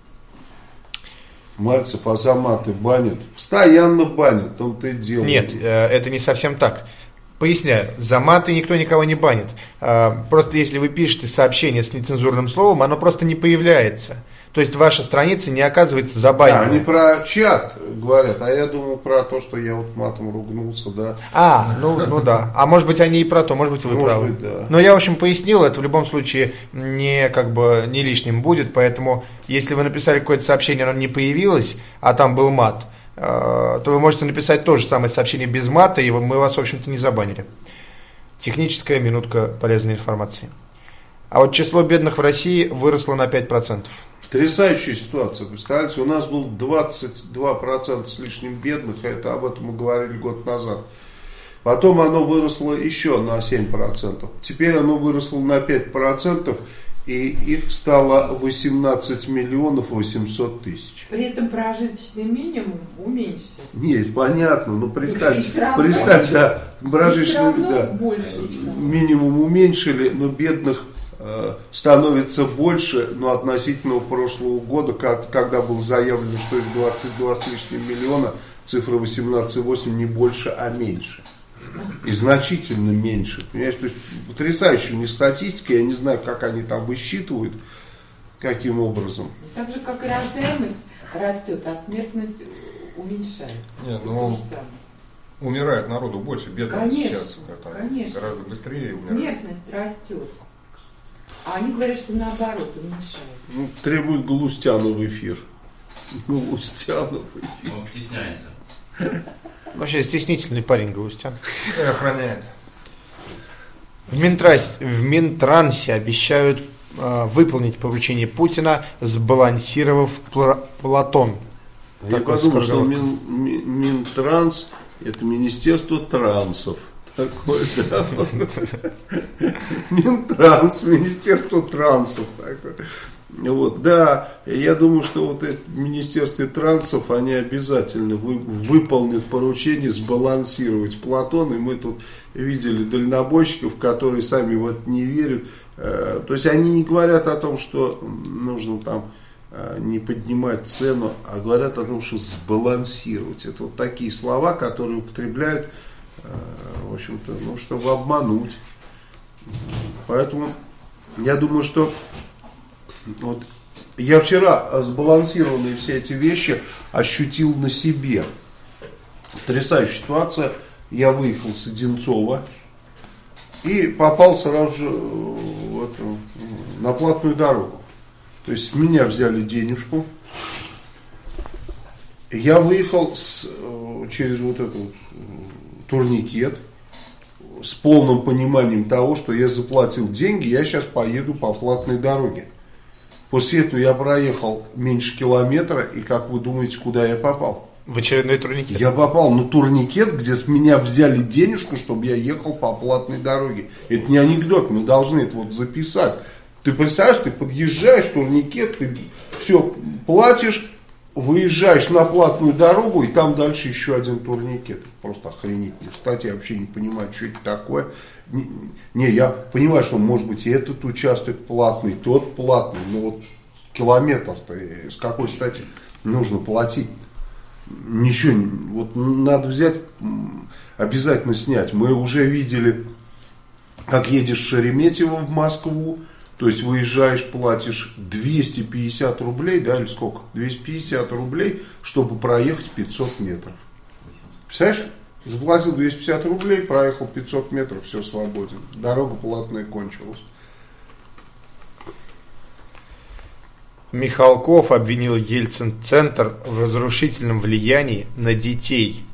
Мальцев Азаматы банят. Постоянно банят, он-то и делает. Нет, это не совсем так. Поясняю, за маты никто никого не банит. Просто если вы пишете сообщение с нецензурным словом, оно просто не появляется. То есть ваша страница не оказывается забаненной. Да, они про чат говорят, а я думал про то, что я вот матом ругнулся, да. А, ну, ну да. А может быть они и про то, может быть вы может правы. Быть, да. Но я, в общем, пояснил, это в любом случае не, как бы, не лишним будет, поэтому если вы написали какое-то сообщение, оно не появилось, а там был мат, то вы можете написать то же самое сообщение без мата, и мы вас, в общем-то, не забанили. Техническая минутка полезной информации. А вот число бедных в России выросло на пять процентов. Потрясающая ситуация, представляете, у нас было двадцать два процента с лишним бедных, это об этом мы говорили год назад. Потом оно выросло еще на семь процентов, теперь оно выросло на пять процентов, и их стало восемнадцать миллионов восемьсот тысяч. При этом прожиточный минимум уменьшился. Нет, понятно, но представь, представь, да, прожиточный да, минимум уменьшили, но бедных становится больше, но относительно прошлого года, когда было заявлено, что их двадцать два с лишним миллиона, цифра восемнадцать целых восемь не больше, а меньше. И значительно меньше. Понимаешь, то есть потрясающая не статистика, я не знаю, как они там высчитывают, каким образом. Так же, как и рождаемость растет, а смертность уменьшается. Нет, ну, умирает народу больше, бедных конечно, сейчас. Это конечно. Гораздо быстрее умирает. Смертность растет. А они говорят, что наоборот, уменьшает. Ну, требует Галустяна в эфир. Галустяна в эфир. Он стесняется. Вообще стеснительный парень Галустян. И охраняет. В Минтрансе, в Минтрансе обещают э, выполнить поручение Путина, сбалансировав пла- Платон. Я Такой подумал, что сказал. Мин, Мин, Минтранс это Министерство трансов. Такое, да. Минтранс, Министерство трансов. Такое. Вот, да, я думаю, что вот это Министерство трансов, они обязательно вы, выполнят поручение сбалансировать Платон. И мы тут видели дальнобойщиков, которые сами в это не верят. То есть они не говорят о том, что нужно там не поднимать цену, а говорят о том, что сбалансировать. Это вот такие слова, которые употребляют, в общем-то, ну, чтобы обмануть. Поэтому я думаю, что вот я вчера сбалансированные все эти вещи ощутил на себе. Потрясающая ситуация. Я выехал с Одинцова и попал сразу же в эту, на платную дорогу. То есть с меня взяли денежку. Я выехал с, через вот этот вот турникет с полным пониманием того, что я заплатил деньги, я сейчас поеду по платной дороге. После этого я проехал меньше километра, и как вы думаете, куда я попал? В очередной турникет. Я попал на турникет, где с меня взяли денежку, чтобы я ехал по платной дороге. Это не анекдот, мы должны это вот записать. Ты представляешь, ты подъезжаешь, турникет, ты все платишь, выезжаешь на платную дорогу, и там дальше еще один турникет. Просто охренительно. Кстати, я вообще не понимаю, что это такое. Не, не, я понимаю, что может быть и этот участок платный, тот платный, но вот километр-то с какой стати нужно платить? Ничего, вот надо взять, обязательно снять. Мы уже видели, как едешь с Шереметьево в Москву, то есть выезжаешь, платишь двести пятьдесят рублей, да, или сколько? двести пятьдесят рублей, чтобы проехать пятьсот метров. Представляешь? Заплатил двести пятьдесят рублей, проехал пятьсот метров, все, свободен. Дорога платная кончилась. Михалков обвинил Ельцин-центр в разрушительном влиянии на детей.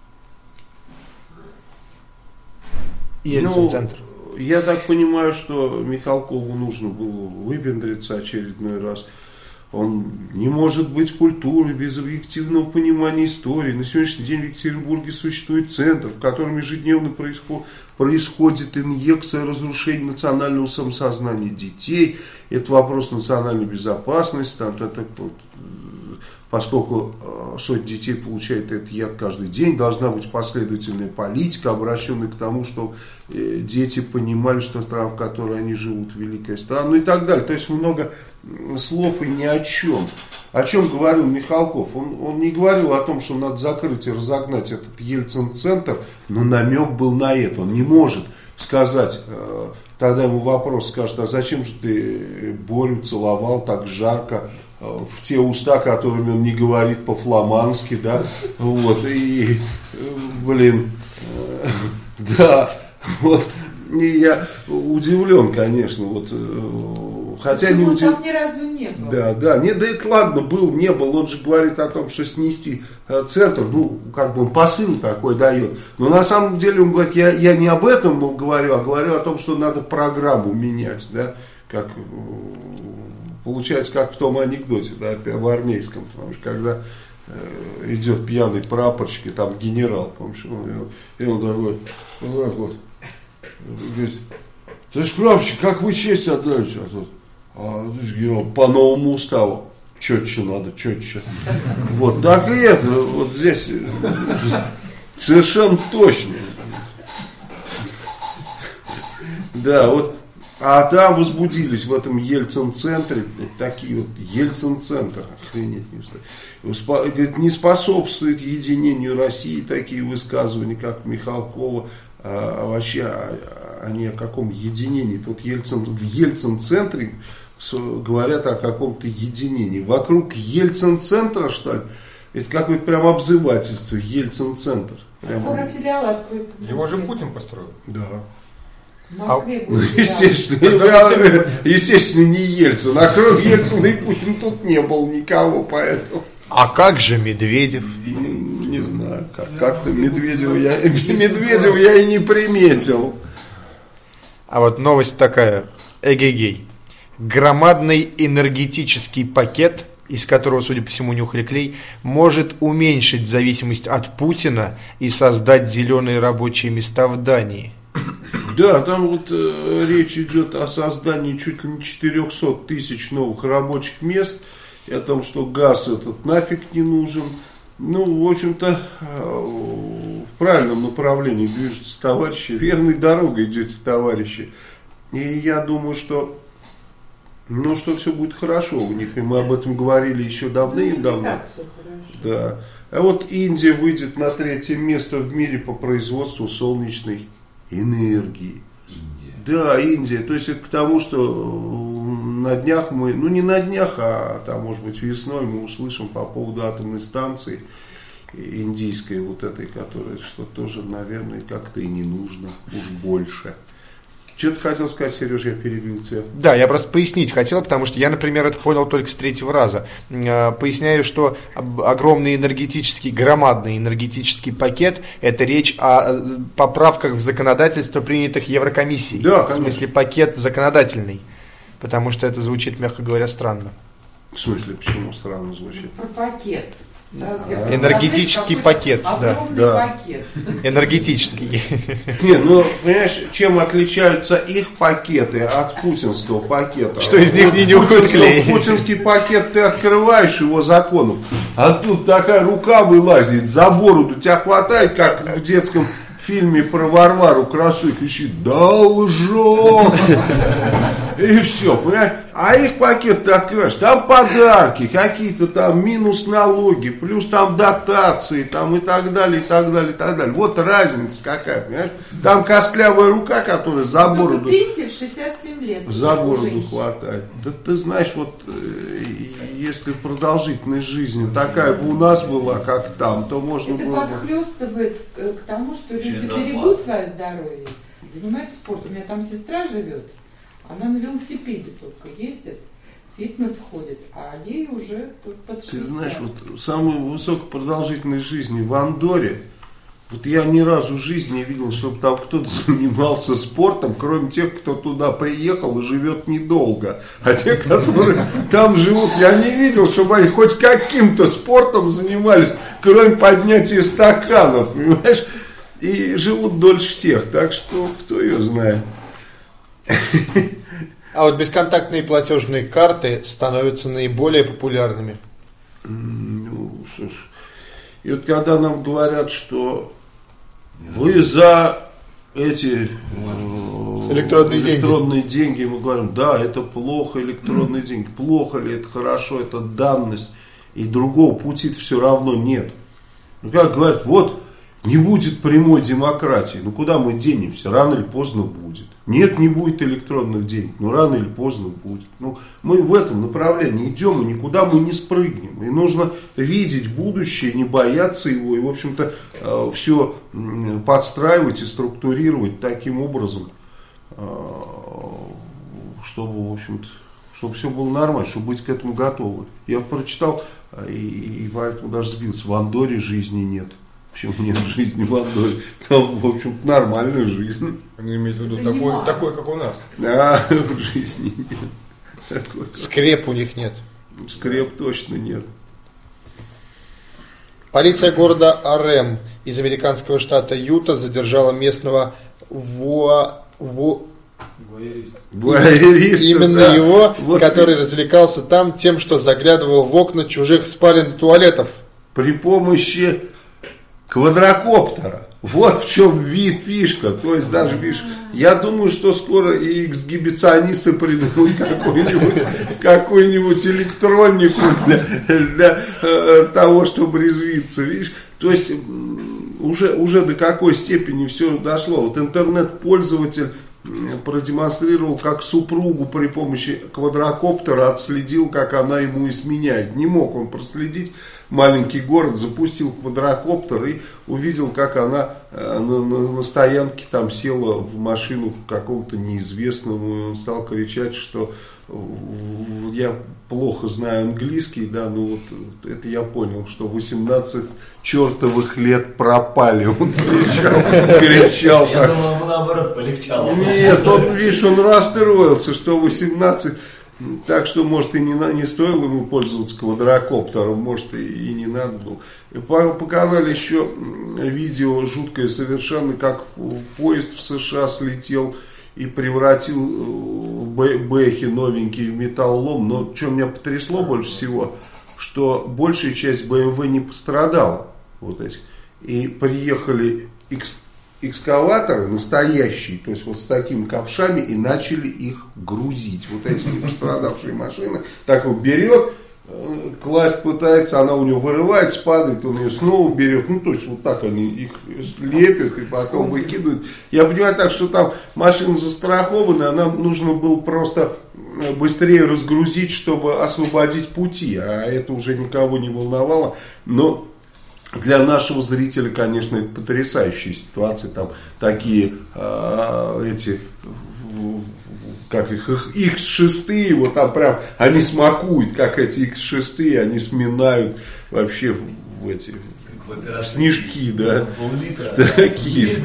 Ельцин-центр. Ну, я так понимаю, что Михалкову нужно было выпендриться очередной раз. Он не может быть культурой без объективного понимания истории. На сегодняшний день в Екатеринбурге существует центр, в котором ежедневно происход, происходит инъекция разрушения национального самосознания детей. Это вопрос национальной безопасности. Там, там, там, вот, поскольку э, сотни детей получают этот яд каждый день, должна быть последовательная политика, обращенная к тому, что э, дети понимали, что страна, в которой они живут, великая страна, ну и так далее. То есть много слов и ни о чем. О чем говорил Михалков? Он, он не говорил о том, что надо закрыть и разогнать этот Ельцин-центр, но намек был на это. Он не может сказать, э, тогда ему вопрос скажут, а зачем же ты Борю целовал так жарко э, в те уста, которыми он не говорит по-фламандски, да, вот, и, э, блин, э, да, вот, и я удивлен, конечно, вот, э, хотя почему не удивлен. Он там ни разу не был. Да, да, не, да это ладно, был, не был, он же говорит о том, что снести э, центр, ну, как бы он посыл такой дает, но на самом деле он говорит, я, я не об этом был, говорю, а говорю о том, что надо программу менять, да, как, получается, как в том анекдоте, да, в армейском, потому что когда э, идет пьяный прапорщик, и там генерал, помнишь, он, и он такой, вот так вот, говорит, товарищ прапорщик, как вы честь отдаете, а тут, а, генерал, по новому уставу, четче надо, четче, вот, так и это, вот здесь совершенно точно, да, вот. А там возбудились в этом Ельцин-центре, такие вот, Ельцин-центр, охренеть не встает. Говорит, не способствует единению России такие высказывания, как Михалкова, а вообще а, они о каком единении. Тут Ельцин, в Ельцин-центре говорят о каком-то единении. Вокруг Ельцин-центра, что ли, это какое-то прям обзывательство, Ельцин-центр. Прям... Скоро филиал откроется. Его же Путин построил. Да. В Москве А, будет естественно, я, естественно, не Ельцин. А кроме Ельцина и Путина тут не было никого, поэтому. А как же Медведев? Не, не знаю, как, как-то Медведева я, Медведева я и не приметил. А вот новость такая, эгегей. Громадный энергетический пакет, из которого, судя по всему, нюхали клей, может уменьшить зависимость от Путина и создать зеленые рабочие места в Дании. Да, там вот э, речь идет о создании чуть ли не четыреста тысяч новых рабочих мест, и о том, что газ этот нафиг не нужен. Ну, в общем-то, э, в правильном направлении движутся товарищи, верной дорогой идете, товарищи. И я думаю, что, ну, что все будет хорошо у них, и мы об этом говорили еще давным-давно. Да. А вот Индия выйдет на третье место в мире по производству солнечной энергии. Индия. Да, Индия. То есть это к тому, что на днях мы, ну не на днях, а там, может быть, весной мы услышим по поводу атомной станции индийской вот этой, которая, что тоже, наверное, как-то и не нужно уж больше. Что ты хотел сказать, Сереж, я перебил тебя? Да, я просто пояснить хотел, потому что я, например, это понял только с третьего раза. Поясняю, что огромный энергетический, громадный энергетический пакет – это речь о поправках в законодательство, принятых Еврокомиссией. Да, в смысле, пакет законодательный, потому что это звучит, мягко говоря, странно. В смысле, почему странно звучит? Про пакет. А, энергетический пакет, да. Да. Пакет. Энергетический. Не, ну, понимаешь, чем отличаются их пакеты от путинского пакета? Что из них вот не нюхают клей. Путинский пакет, ты открываешь его законов, А тут такая рука вылазит за бороду, тебя хватает, как в детском фильме про Варвару Красу, и кричит: должок! И все, понимаешь? А их пакет ты открываешь, там подарки, какие-то там минус налоги, плюс там дотации, там и так далее, и так далее, и так далее. Вот разница какая, понимаешь? Там костлявая рука, которая за бороду... Пенсия в шестьдесят семь лет. За бороду хватает. Да ты знаешь, вот если продолжительность жизни такая бы у нас была, как там, то можно это было бы... Это подхлестывает к тому, что люди берегут свое здоровье, занимаются спортом. У меня там сестра живет. Она на велосипеде только ездит, в фитнес ходит, а ей уже под шестьдесят. Ты знаешь, вот самая высокая продолжительность жизни в Андорре, вот я ни разу в жизни не видел, чтобы там кто-то занимался спортом, кроме тех, кто туда приехал и живет недолго. А те, которые там живут, я не видел, чтобы они хоть каким-то спортом занимались, кроме поднятия стаканов, понимаешь? И живут дольше всех, так что кто ее знает. А вот бесконтактные платежные карты становятся наиболее популярными. Ну, что ж. И вот когда нам говорят, что вы за эти электронные, электронные деньги. деньги, мы говорим, да, это плохо, электронные mm. деньги. Плохо ли, это хорошо, это данность. И другого пути все равно нет. Ну, как говорят, вот не будет прямой демократии. Ну, куда мы денемся? Рано или поздно будет. Нет, не будет электронных денег, но рано или поздно будет. Ну, мы в этом направлении идем, и никуда мы не спрыгнем. И нужно видеть будущее, не бояться его, и, в общем-то, все подстраивать и структурировать таким образом, чтобы, в общем-то, чтобы все было нормально, чтобы быть к этому готовы. Я прочитал, и, и поэтому даже сбился, в Андорре жизни нет. Почему нет жизни в Андорре? Там, в общем-то, нормальная жизнь. Они имеют в виду такой, такой, как у нас. А, в жизни нет. Такой, скреп у них нет. Скреп точно нет. Полиция города Орем из американского штата Юта задержала местного вуа... ву... Вуайериста, именно да. его, Вот который и... развлекался там тем, что заглядывал в окна чужих спален и туалетов. При помощи квадрокоптера. Вот в чем фишка. То есть даже, видишь, я думаю, что скоро и эксгибиционисты придумают какую-нибудь, какую-нибудь электронику для, для э, того, чтобы резвиться. Видишь? То есть уже, уже до какой степени все дошло. Вот интернет-пользователь продемонстрировал, как супругу при помощи квадрокоптера отследил, как она ему изменяет. Не мог он проследить. Маленький город, запустил квадрокоптер и увидел, как она на, на, на стоянке там села в машину какому-то неизвестному, и он стал кричать, что я плохо знаю английский, да, ну вот это я понял, что восемнадцать чертовых лет пропали, он кричал, кричал. Я думал, ему наоборот полегчало. Нет, он, видишь, он расстроился, что восемнадцать. Так что, может, и не, не стоило ему пользоваться квадрокоптером, может, и, и не надо было. Показали еще видео жуткое совершенно, как поезд в США слетел и превратил бэхи новенькие в металлолом. Но что меня потрясло больше всего, что большая часть бэ эм вэ не пострадала. Вот эти. И приехали X экскаваторы настоящие, то есть вот с такими ковшами, и начали их грузить. Вот эти непострадавшие машины. Так вот берет, класть пытается, она у него вырывается, падает, он ее снова берет. Ну, то есть вот так они их лепят и потом выкидывают. Я понимаю так, что там машина застрахована, нам нужно было просто быстрее разгрузить, чтобы освободить пути. А это уже никого не волновало. Но для нашего зрителя, конечно, это потрясающая ситуация. Там такие э, эти, как их, икс шесть, вот там прям, они смакуют, как эти икс шесть, они сминают вообще в, в эти в снежки, да. Такие.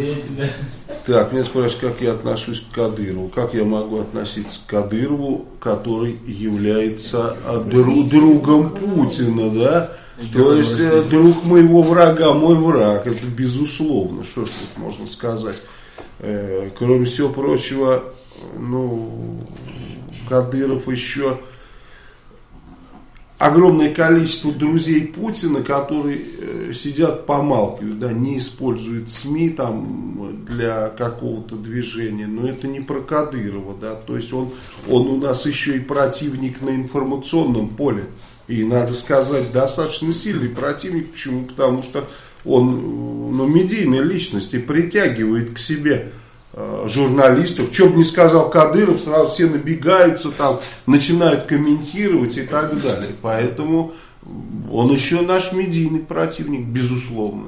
Так, меня спрашивают, как я отношусь к Кадырову. Как я могу относиться к Кадырову, который является друг, другом Путина, да? То есть друг моего врага, мой враг, это безусловно, что ж тут можно сказать. Э, кроме всего прочего, ну, Кадыров еще огромное количество друзей Путина, которые э, сидят, помалкивают, да, не используют СМИ там для какого-то движения, но это не про Кадырова, да, то есть он, он у нас еще и противник на информационном поле, и надо сказать, достаточно сильный противник, почему? Потому что он, ну, медийная личность и притягивает к себе журналистов, что бы ни сказал Кадыров, сразу все набегаются, там, начинают комментировать и так далее. Поэтому он еще наш медийный противник, безусловно.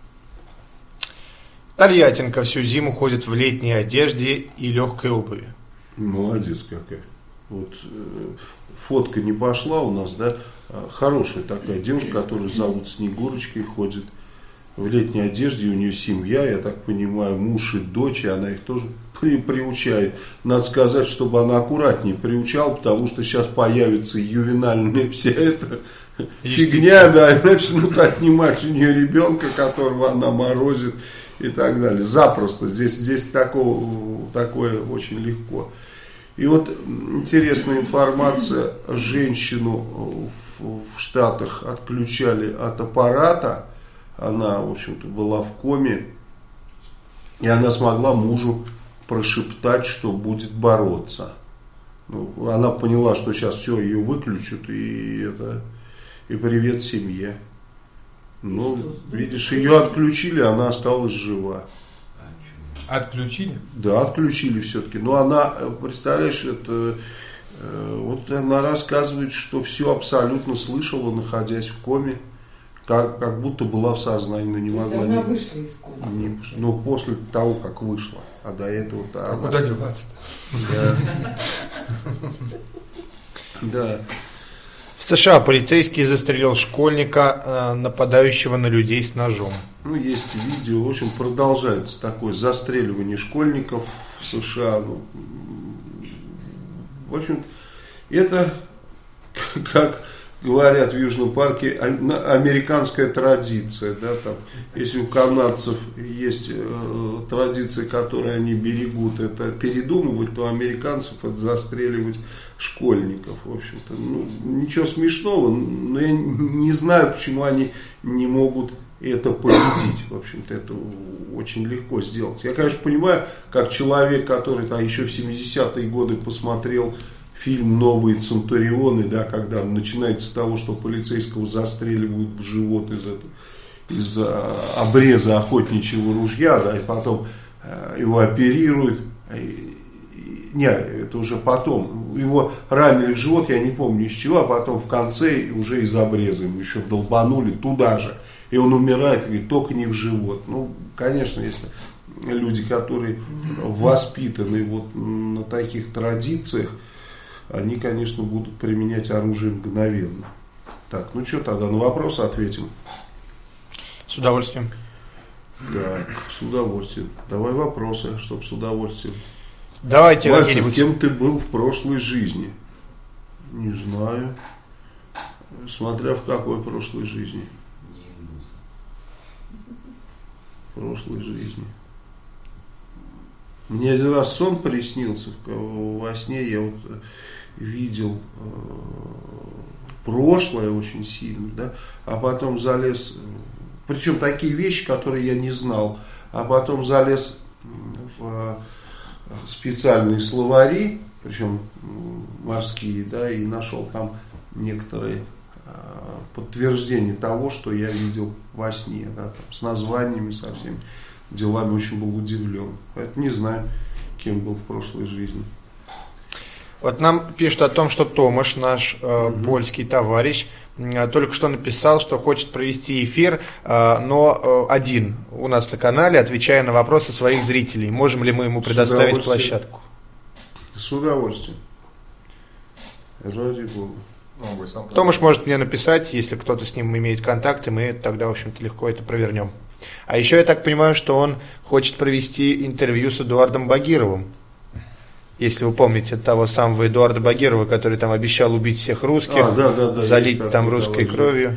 Тольяттинка всю зиму ходит в летней одежде и легкой обуви. Молодец какая. Вот э, фотка не пошла у нас, да? Хорошая такая девушка, которую зовут Снегурочкой, ходит в летней одежде, у нее семья, я так понимаю, муж и дочь, и она их тоже при, приучает. Надо сказать, чтобы она аккуратнее приучала, потому что сейчас появится ювенальная вся эта фигня, да, и начнут отнимать у нее ребенка, которого она морозит и так далее. Запросто, здесь, здесь такого, такое очень легко. И вот интересная информация, женщину в, в Штатах отключали от аппарата. Она, в общем-то, была в коме, и она смогла мужу прошептать, что будет бороться. Ну, она поняла, что сейчас все, ее выключат, и это, и привет семье. Ну, видишь, ее отключили, она осталась жива. Отключили? Да, отключили все-таки. Но она, представляешь, это, вот она рассказывает, что все абсолютно слышала, находясь в коме. Как, как будто была в сознании, но не могла. Она не, вышла из комнаты. Не, ну, после того, как вышла. А до этого-то а она... куда деваться-то? Да. Да. В США полицейский застрелил школьника, нападающего на людей с ножом. Ну, есть видео. В общем, продолжается такое застреливание школьников в США. Ну, в общем, это как... говорят в Южном парке, американская традиция, да, там, если у канадцев есть э, традиция, которую они берегут, это передумывать, то у американцев это застреливать школьников, в общем-то, ну, ничего смешного, но я не знаю, почему они не могут это победить, в общем-то, это очень легко сделать. Я, конечно, понимаю, как человек, который там еще в семидесятые годы посмотрел фильм «Новые Центурионы», да, когда начинается с того, что полицейского застреливают в живот из, этого, из а, обреза охотничьего ружья, да, и потом а, его оперируют. И, и, не, это уже потом. Его ранили в живот, я не помню из чего, а потом в конце уже из обреза ему еще долбанули туда же. И он умирает, и говорит, только не в живот. Ну, конечно, если люди, которые воспитаны вот на таких традициях, они, конечно, будут применять оружие мгновенно. Так, ну что тогда, на вопросы ответим? С удовольствием. Да, с удовольствием. Давай вопросы, чтобы с удовольствием. Давайте Мальцев, какие-нибудь. кем ты был в прошлой жизни? Не знаю. Смотря в какой прошлой жизни. В прошлой жизни. Мне один раз сон приснился, во сне я вот видел э, прошлое очень сильно, да, а потом залез, причем такие вещи, которые я не знал, а потом залез в специальные словари, причем морские, да, и нашел там некоторые э, подтверждения того, что я видел во сне, да, там, с названиями, со всеми делами, очень был удивлен. Поэтому не знаю, кем был в прошлой жизни. Вот нам пишут о том, что Томаш, наш э, угу. польский товарищ, э, только что написал, что хочет провести эфир, э, но э, один у нас на канале, отвечая на вопросы своих зрителей. Можем ли мы ему предоставить площадку? С удовольствием. Ради Бога. Ну, Томаш может мне написать, если кто-то с ним имеет контакты, мы тогда, в общем-то, легко это провернем. А еще я так понимаю, что он хочет провести интервью с Эдуардом Багировым. Если вы помните того самого Эдуарда Багирова, который там обещал убить всех русских, а, да, да, да, залить там русской товарищ. кровью.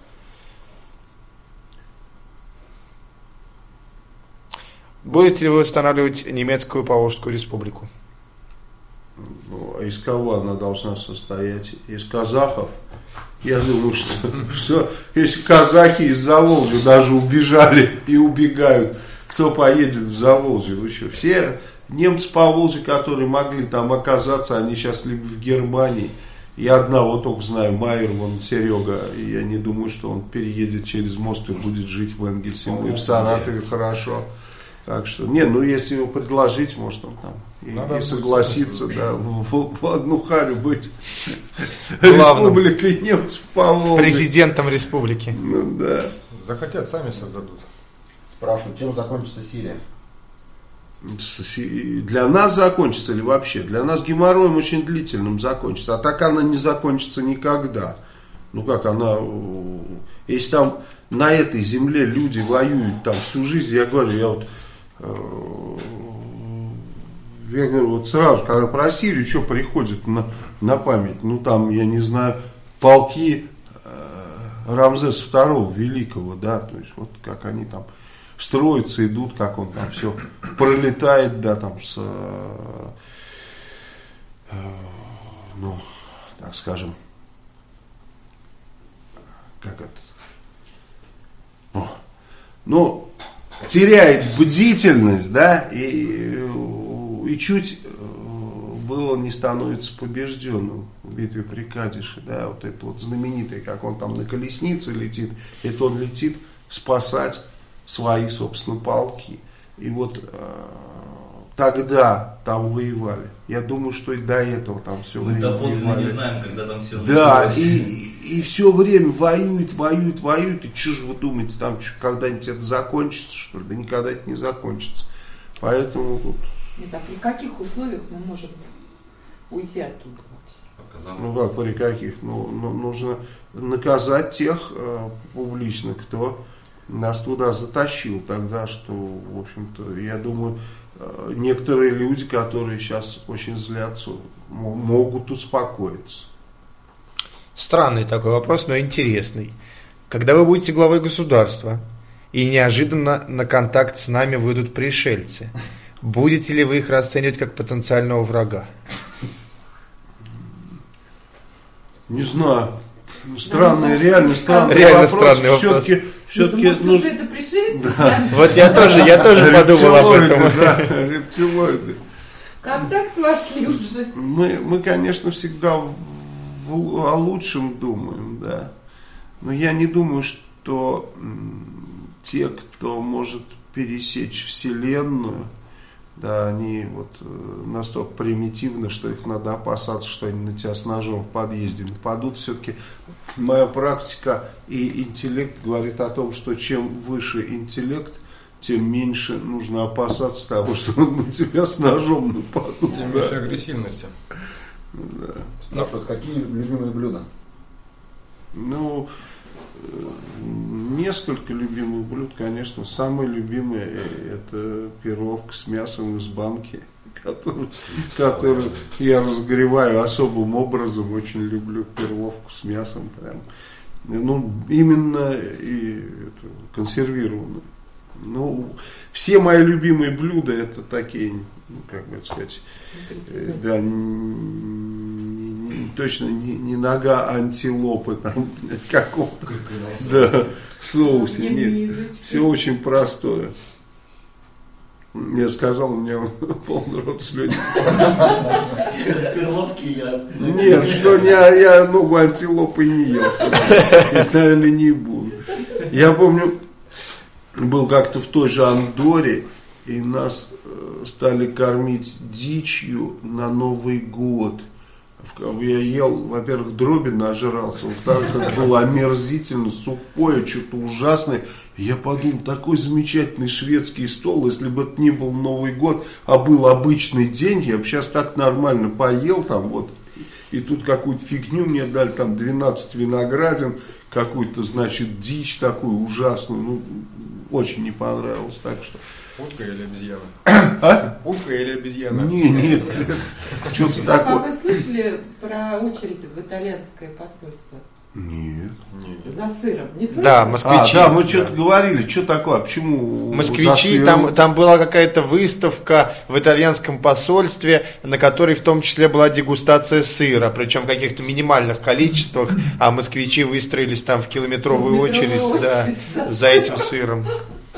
Будете ли вы восстанавливать немецкую Поволжскую республику? Ну, а из кого она должна состоять? Из казахов Я думаю, что, что если казахи из Заволжья даже убежали и убегают, кто поедет в Заволжье? Вы что, все немцы по Волжье, которые могли там оказаться, они сейчас либо в Германии. Я одного только знаю, Майер, вон Серега, и я не думаю, что он переедет через мост и будет жить в Энгельсе, и в Саратове хорошо. Так что, не, ну если его предложить, может он там и, и согласиться, да, в, в, в одну харю быть республикой немцев по Волге. Президентом республики. Ну да. Захотят, сами создадут. Спрашивают, чем закончится Сирия? Для нас закончится или вообще? Для нас геморроем очень длительным закончится. А так она не закончится никогда. Ну как она... Если там на этой земле люди воюют там всю жизнь, я говорю, я вот... Я говорю, вот сразу, когда про Сирию, что приходит на, на память? Ну там, я не знаю, полки Рамзеса второго Великого, да, то есть вот как они там строятся, идут, как он там все пролетает, да, там с, э, э, ну, так скажем, как это, ну, ну, теряет бдительность, да, и, и чуть было не становится побежденным в битве при Кадише, да, вот это вот знаменитое, как он там на колеснице летит, это он летит спасать свои, собственно, полки. И вот э, тогда там воевали. Я думаю, что и до этого там все Мы время доподлинно воевали. не знаем, когда там все Да, началось. и, и, и все время воюют, воюют, воюют. И что же вы думаете, там когда-нибудь это закончится, что ли? Да никогда это не закончится. Поэтому вот, Нет, а при каких условиях мы можем уйти оттуда вообще? ну как, при каких? Ну, ну нужно наказать тех э, публично, кто нас туда затащил тогда, что, в общем-то, я думаю, некоторые люди, которые сейчас очень злятся, могут успокоиться. Странный такой вопрос, но интересный. Когда вы будете главой государства, и неожиданно на контакт с нами выйдут пришельцы, будете ли вы их расценивать как потенциального врага? Не знаю. Странный, реально странный реально вопрос. Странный вопрос. Все-таки, все-таки, Может, ну, уже это пришельцы? да. Вот я тоже, я тоже подумал об этом. Да, рептилоиды. Контакт вошли уже. Мы, мы, конечно, всегда в, в, о лучшем думаем, да. Но я не думаю, что м, те, кто может пересечь Вселенную, да, они вот настолько примитивны, что их надо опасаться, что они на тебя с ножом в подъезде нападут. Все-таки моя практика и интеллект говорит о том, что чем выше интеллект, тем меньше нужно опасаться того, что на тебя с ножом нападут. Тем Да. меньше агрессивности. Да. Спрашивают, какие любимые блюда? Ну, несколько любимых блюд, конечно. Самое любимое это перловка с мясом из банки, которую, которую я разогреваю особым образом. Очень люблю перловку с мясом. Прям. Ну, именно и это, консервированную. Ну, все мои любимые блюда это такие, ну, как бы сказать, э, да, не, не, точно не, не нога антилопы там какого-то, да, в соусе, нет, все очень простое. Я сказал, у меня полный рот слюни. Перловки я... Нет, что не, я ногу антилопы не ел, это, наверное, не буду. Я помню, был как-то в той же Андорре, и нас стали кормить дичью на Новый год. Я ел, во-первых, дроби нажрался, во-вторых, это было омерзительно, сухое, что-то ужасное. Я подумал, такой замечательный шведский стол, если бы это не был Новый год, а был обычный день, я бы сейчас так нормально поел там вот. И тут какую-то фигню мне дали, там двенадцать виноградин, какую-то, значит, дичь такую ужасную, ну, очень не понравилось, так что... Утка или обезьяна? А? Утка или обезьяна? Не, нет, что-то А такое. вы слышали про очередь в итальянское посольство? Нет. За сыром. Не слышали? Да, москвичи. А, да, мы что-то говорили, что такое, почему... Москвичи, там, там была какая-то выставка в итальянском посольстве, на которой в том числе была дегустация сыра, причем в каких-то минимальных количествах, а москвичи выстроились там в километровую очередь, да, за этим сыром.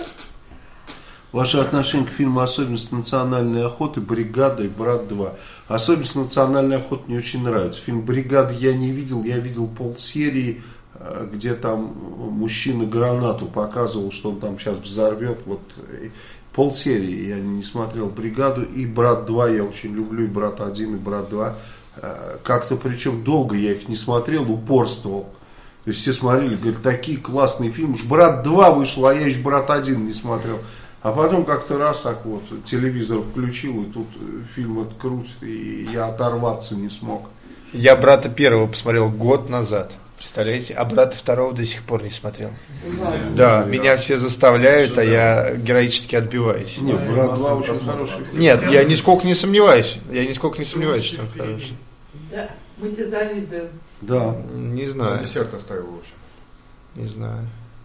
Ваше отношение к фильму «Особенность национальной охоты», «Бригада» и «Брат два». «Особенность национальной охоты» мне очень нравится. Фильм «Бригада» я не видел, я видел полсерии, где там мужчина гранату показывал, что он там сейчас взорвет. Вот полсерии я не смотрел «Бригаду». И «Брат два» я очень люблю, и «Брат один», и «Брат два». Как-то причем долго я их не смотрел, упорствовал. То есть все смотрели, говорят, такие классные фильмы. Уж «Брат два» вышел, а я еще «Брат один» не смотрел. А потом как-то раз так вот телевизор включил, и тут фильм этот крутит, и я оторваться не смог. Я «Брата первого» посмотрел год назад, представляете, а «Брата второго» до сих пор не смотрел. Да, да, меня все заставляют, а я героически отбиваюсь. Нет, «Брат два» очень хороший фильм. Нет, я нисколько не сомневаюсь, я нисколько не сомневаюсь, что он хороший. Да, мы тебе завидуем. Да. Не На знаю, десерт оставил вообще. не знаю.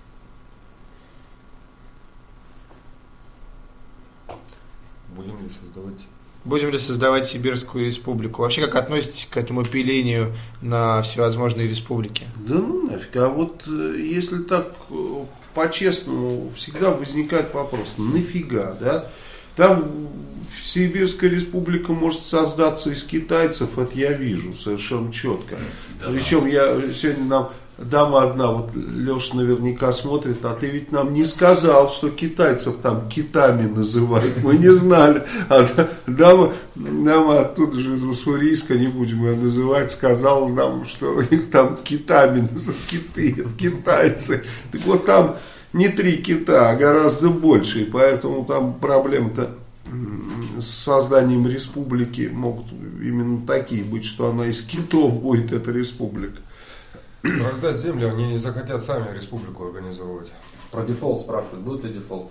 Будем ли создавать... Будем ли создавать Сибирскую республику? Вообще, как относитесь к этому пилению на всевозможные республики? Да ну нафиг, а вот если так по-честному, всегда возникает вопрос, нафига, да? Там Сибирская республика может создаться из китайцев, это я вижу совершенно четко. Да, причем я сегодня нам... Дама одна, вот Леша наверняка смотрит, а ты ведь нам не сказал, что китайцев там китами называют, мы не знали. А дама, дама оттуда же из Уссурийска, не будем ее называть, сказала нам, что их там китами называют, киты, это китайцы. Так вот там не три кита, а гораздо больше, и поэтому там проблемы-то с созданием республики могут именно такие быть, что она из китов будет, эта республика. Раздать землю, они не захотят сами республику организовывать. Про дефолт спрашивают, будет ли дефолт?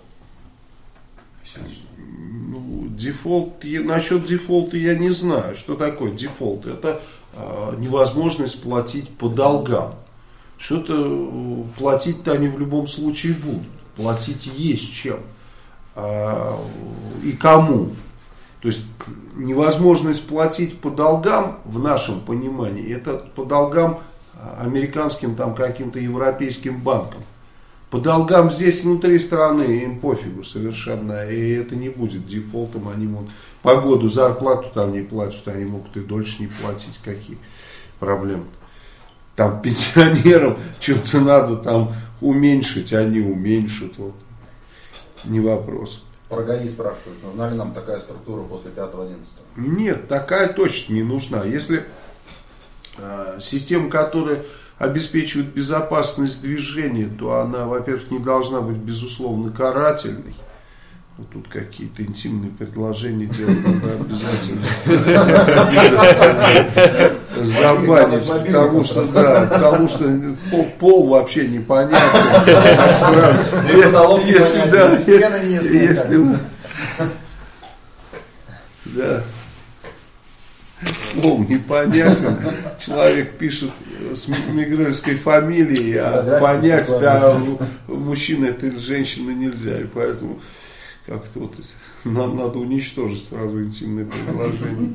Ну, дефолт, насчет дефолта я не знаю, что такое дефолт. Это э, невозможность платить по долгам. Что-то платить-то они в любом случае будут. Платить есть чем. Э, и кому. То есть невозможность платить по долгам, в нашем понимании, это по долгам американским там каким-то европейским банкам. По долгам здесь внутри страны им пофигу совершенно, и это не будет дефолтом, они могут по году зарплату там не платят, они могут и дольше не платить, какие проблемы. Там пенсионерам что-то надо там уменьшить, они уменьшат, вот. Не вопрос. Про ГАИ спрашивают, нужна ли нам такая структура после пятого одиннадцатого? Нет, такая точно не нужна. Если система, которая обеспечивает безопасность движения, то она, во-первых, не должна быть, безусловно, карательной. Вот тут какие-то интимные предложения делать надо обязательно, обязательно забанить, потому что, да, потому что пол, пол вообще непонятен. Если, да, если, да. Пол непонятен, человек пишет с мигрельской фамилией, а понять, да, мужчина это или женщина нельзя, и поэтому как-то вот надо, надо уничтожить сразу интимное предложение.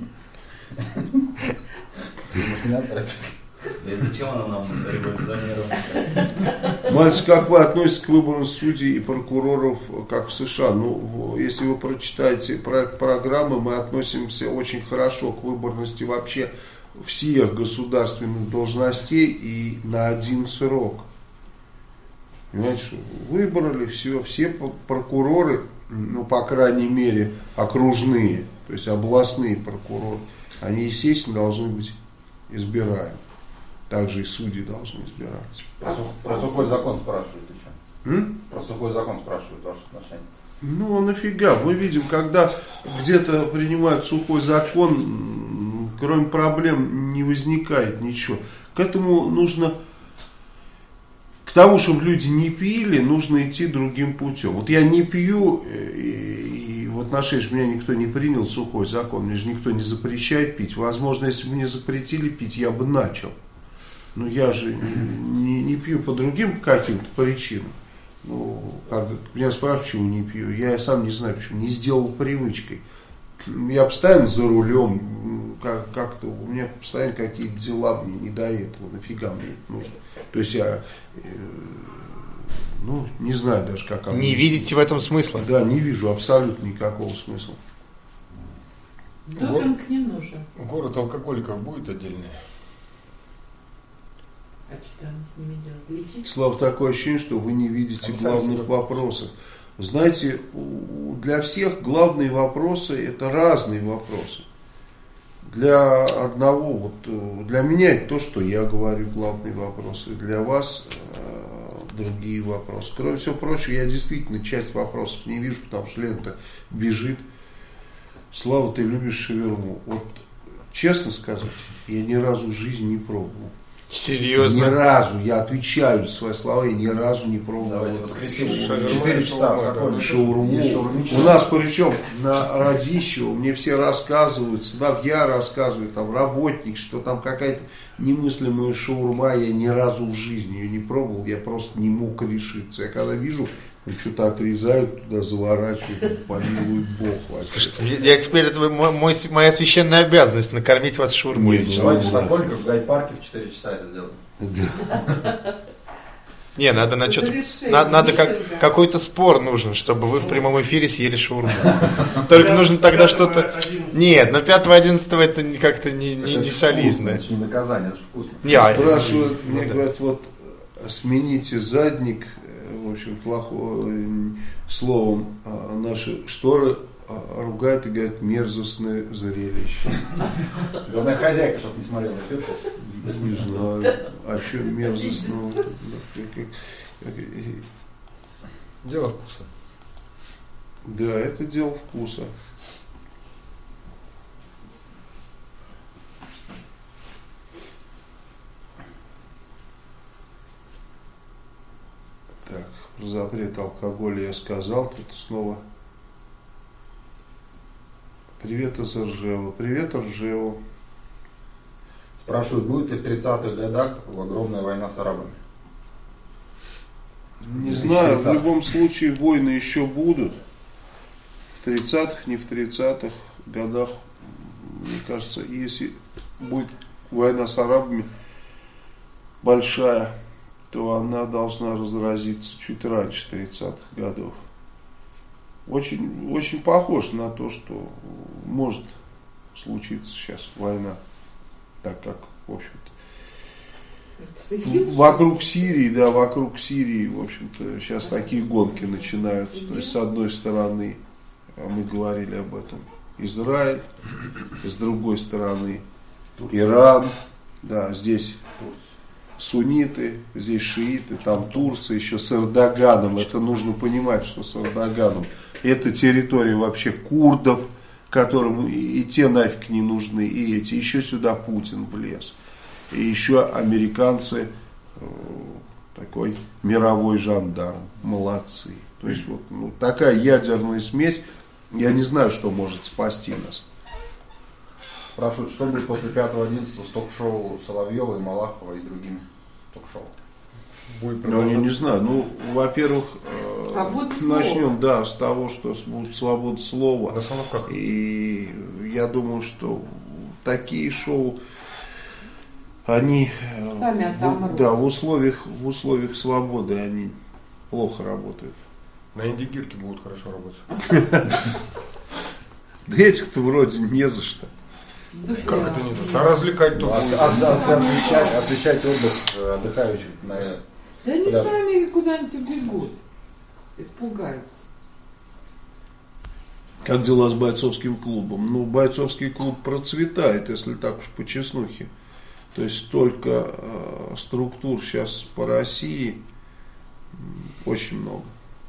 Да и зачем она нам революционировала? Мальчик, как вы относитесь к выбору судей и прокуроров, как в США? Ну, если вы прочитаете проект программы, мы относимся очень хорошо к выборности вообще всех государственных должностей и на один срок. Понимаете, что выбрали все, все прокуроры, ну, по крайней мере, окружные, то есть областные прокуроры, они, естественно, должны быть избираемы. Также и судьи должны избираться. Про, про сухой закон спрашивают еще. М? Про сухой закон спрашивают ваше отношение. Ну, а нафига? Мы видим, когда где-то принимают сухой закон, кроме проблем не возникает ничего. К этому нужно, к тому, чтобы люди не пили, нужно идти другим путем. Вот я не пью, и, и в отношении, что меня никто не принял сухой закон, мне же никто не запрещает пить. Возможно, если бы мне запретили пить, я бы начал. Ну, я же не, не пью по другим каким-то причинам. Ну, как, меня спрашивают, почему не пью. Я сам не знаю, почему. Не сделал привычкой. Я постоянно за рулем, как, как-то у меня постоянно какие-то дела, мне не до этого, нафига мне это нужно. То есть я, э, ну, не знаю даже, как оно. Не видите в этом смысла? Да, не вижу абсолютно никакого смысла. Допинг не нужен. Город алкоголиков будет отдельный? А что там с ними делать? Лечить? Слава, такое ощущение, что вы не видите главных вопросов. Знаете, для всех главные вопросы – это разные вопросы. Для одного, вот, для меня это то, что я говорю, главные вопросы. Для вас э, другие вопросы. Кроме всего прочего, я действительно часть вопросов не вижу, потому что лента бежит. Слава, ты любишь шаверму. Вот, честно сказать, я ни разу в жизни не пробовал. Серьезно? Ни разу, я отвечаю за свои слова, я ни разу не пробовал. Давайте воскресенье. Четыре часа. Шаурму. У нас причем на Радищево мне все рассказывают, сыновья рассказывают, там работник, что там какая-то немыслимая шаурма, я ни разу в жизни ее не пробовал, я просто не мог решиться. Я когда вижу, что-то отрезают, туда заворачивают, помилуй Бог. Слушайте, я теперь, это мой, мой, моя священная обязанность, накормить вас шаурмой. Нет, Давайте в Сокольниках в гайд-парке в четыре часа это сделаем. Да. Не, надо на что-то, надо, надо как, какой-то спор нужен, чтобы вы в прямом эфире съели шаурму. Только нужно тогда что-то... Нет, на пятого-одиннадцатого это как-то не, не, не солидно. Это не наказание, это же вкусно. Не, а- Спрашивают, мне ну, да. говорят, вот смените задник, в общем, плохим словом, а наши шторы ругают и говорят, мерзостное зрелище. Главное, хозяйка, чтобы не смотрела на свет. Не знаю, а что мерзостного? Дело вкуса. Да, это дело вкуса. Так, про запрет алкоголя я сказал, тут снова. Привет из Ржева. Привет, Ржева. Спрашивают, будет ли в тридцатых годах огромная война с арабами? Не знаю, в любом случае войны еще будут. В тридцатых, не в тридцатых годах. Мне кажется, если будет война с арабами большая, то она должна разразиться чуть раньше тридцатых годов. Очень, очень похож на то, что может случиться сейчас война, так как, в общем-то, вокруг Сирии, да, вокруг Сирии, в общем-то, сейчас такие гонки начинаются. То есть, с одной стороны, мы говорили об этом, Израиль, с другой стороны, Иран, да, здесь сунниты, здесь шииты, там Турция, еще с Эрдоганом. Это нужно понимать, что с Эрдоганом. Это территория вообще курдов, которым и те нафиг не нужны, и эти. Еще сюда Путин влез. И еще американцы, такой мировой жандарм. Молодцы. То есть вот ну, такая ядерная смесь. Я не знаю, что может спасти нас. Спрашивают, что будет после пятого-одиннадцатого с ток-шоу Соловьева и Малахова и другими ток-шоу? Будет Ну, я не знаю. Ну, во-первых, Свобода начнем, слова. да, с того, что будет свобода слова. Да, само как. И я думаю, что такие шоу, они Сами в, отомрут. да, в условиях, в условиях свободы они плохо работают. На индигирке будут хорошо работать. Да этих-то вроде не за что. Да Как прям. это не так? А развлекать то От- будет. от- от- Освещать освещать отдых э, отдыхающих на Да они пляже. сами куда-нибудь убегут. Испугаются. Как дела с бойцовским клубом? Ну, бойцовский клуб процветает, если так уж по чеснухе. То есть столько э, структур сейчас по России, очень много.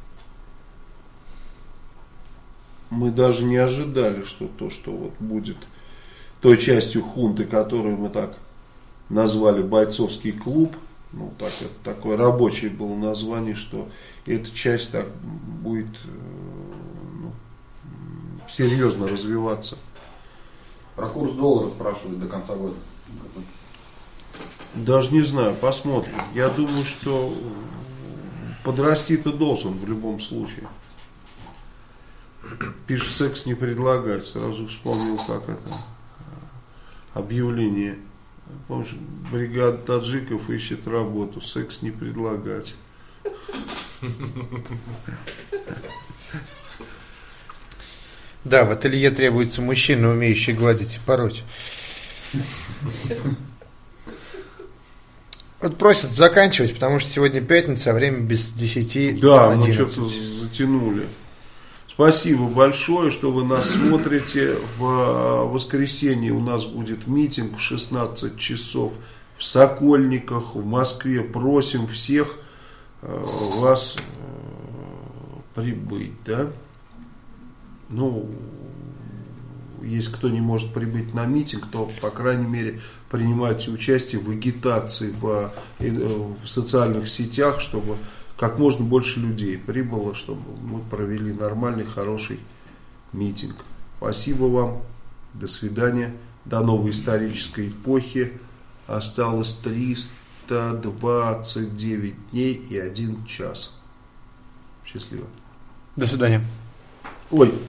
Мы даже не ожидали, что то, что вот будет той частью хунты, которую мы так назвали бойцовский клуб, ну так это такое рабочее было название, что эта часть так будет ну, серьезно развиваться. Про курс доллара спрашивают до конца года. Даже не знаю, посмотрим. Я думаю, что подрасти-то должен в любом случае. Пишет, секс не предлагать. Сразу вспомнил, как это объявление. Помнишь, бригада таджиков ищет работу. Секс не предлагать. Да, в ателье требуется мужчина, умеющий гладить и пороть. Вот просят заканчивать, потому что сегодня пятница, а время без десяти Да, одиннадцать. ну что-то затянули. Спасибо большое, что вы нас смотрите. В воскресенье у нас будет митинг в шестнадцать часов в Сокольниках, в Москве. Просим всех вас прибыть, да? Ну, если кто не может прибыть на митинг, то, по крайней мере, принимайте участие в агитации в, в социальных сетях, чтобы как можно больше людей прибыло, чтобы мы провели нормальный, хороший митинг. Спасибо вам. До свидания. До новой исторической эпохи. Осталось триста двадцать девять дней и один час. Счастливо. До свидания. Ой.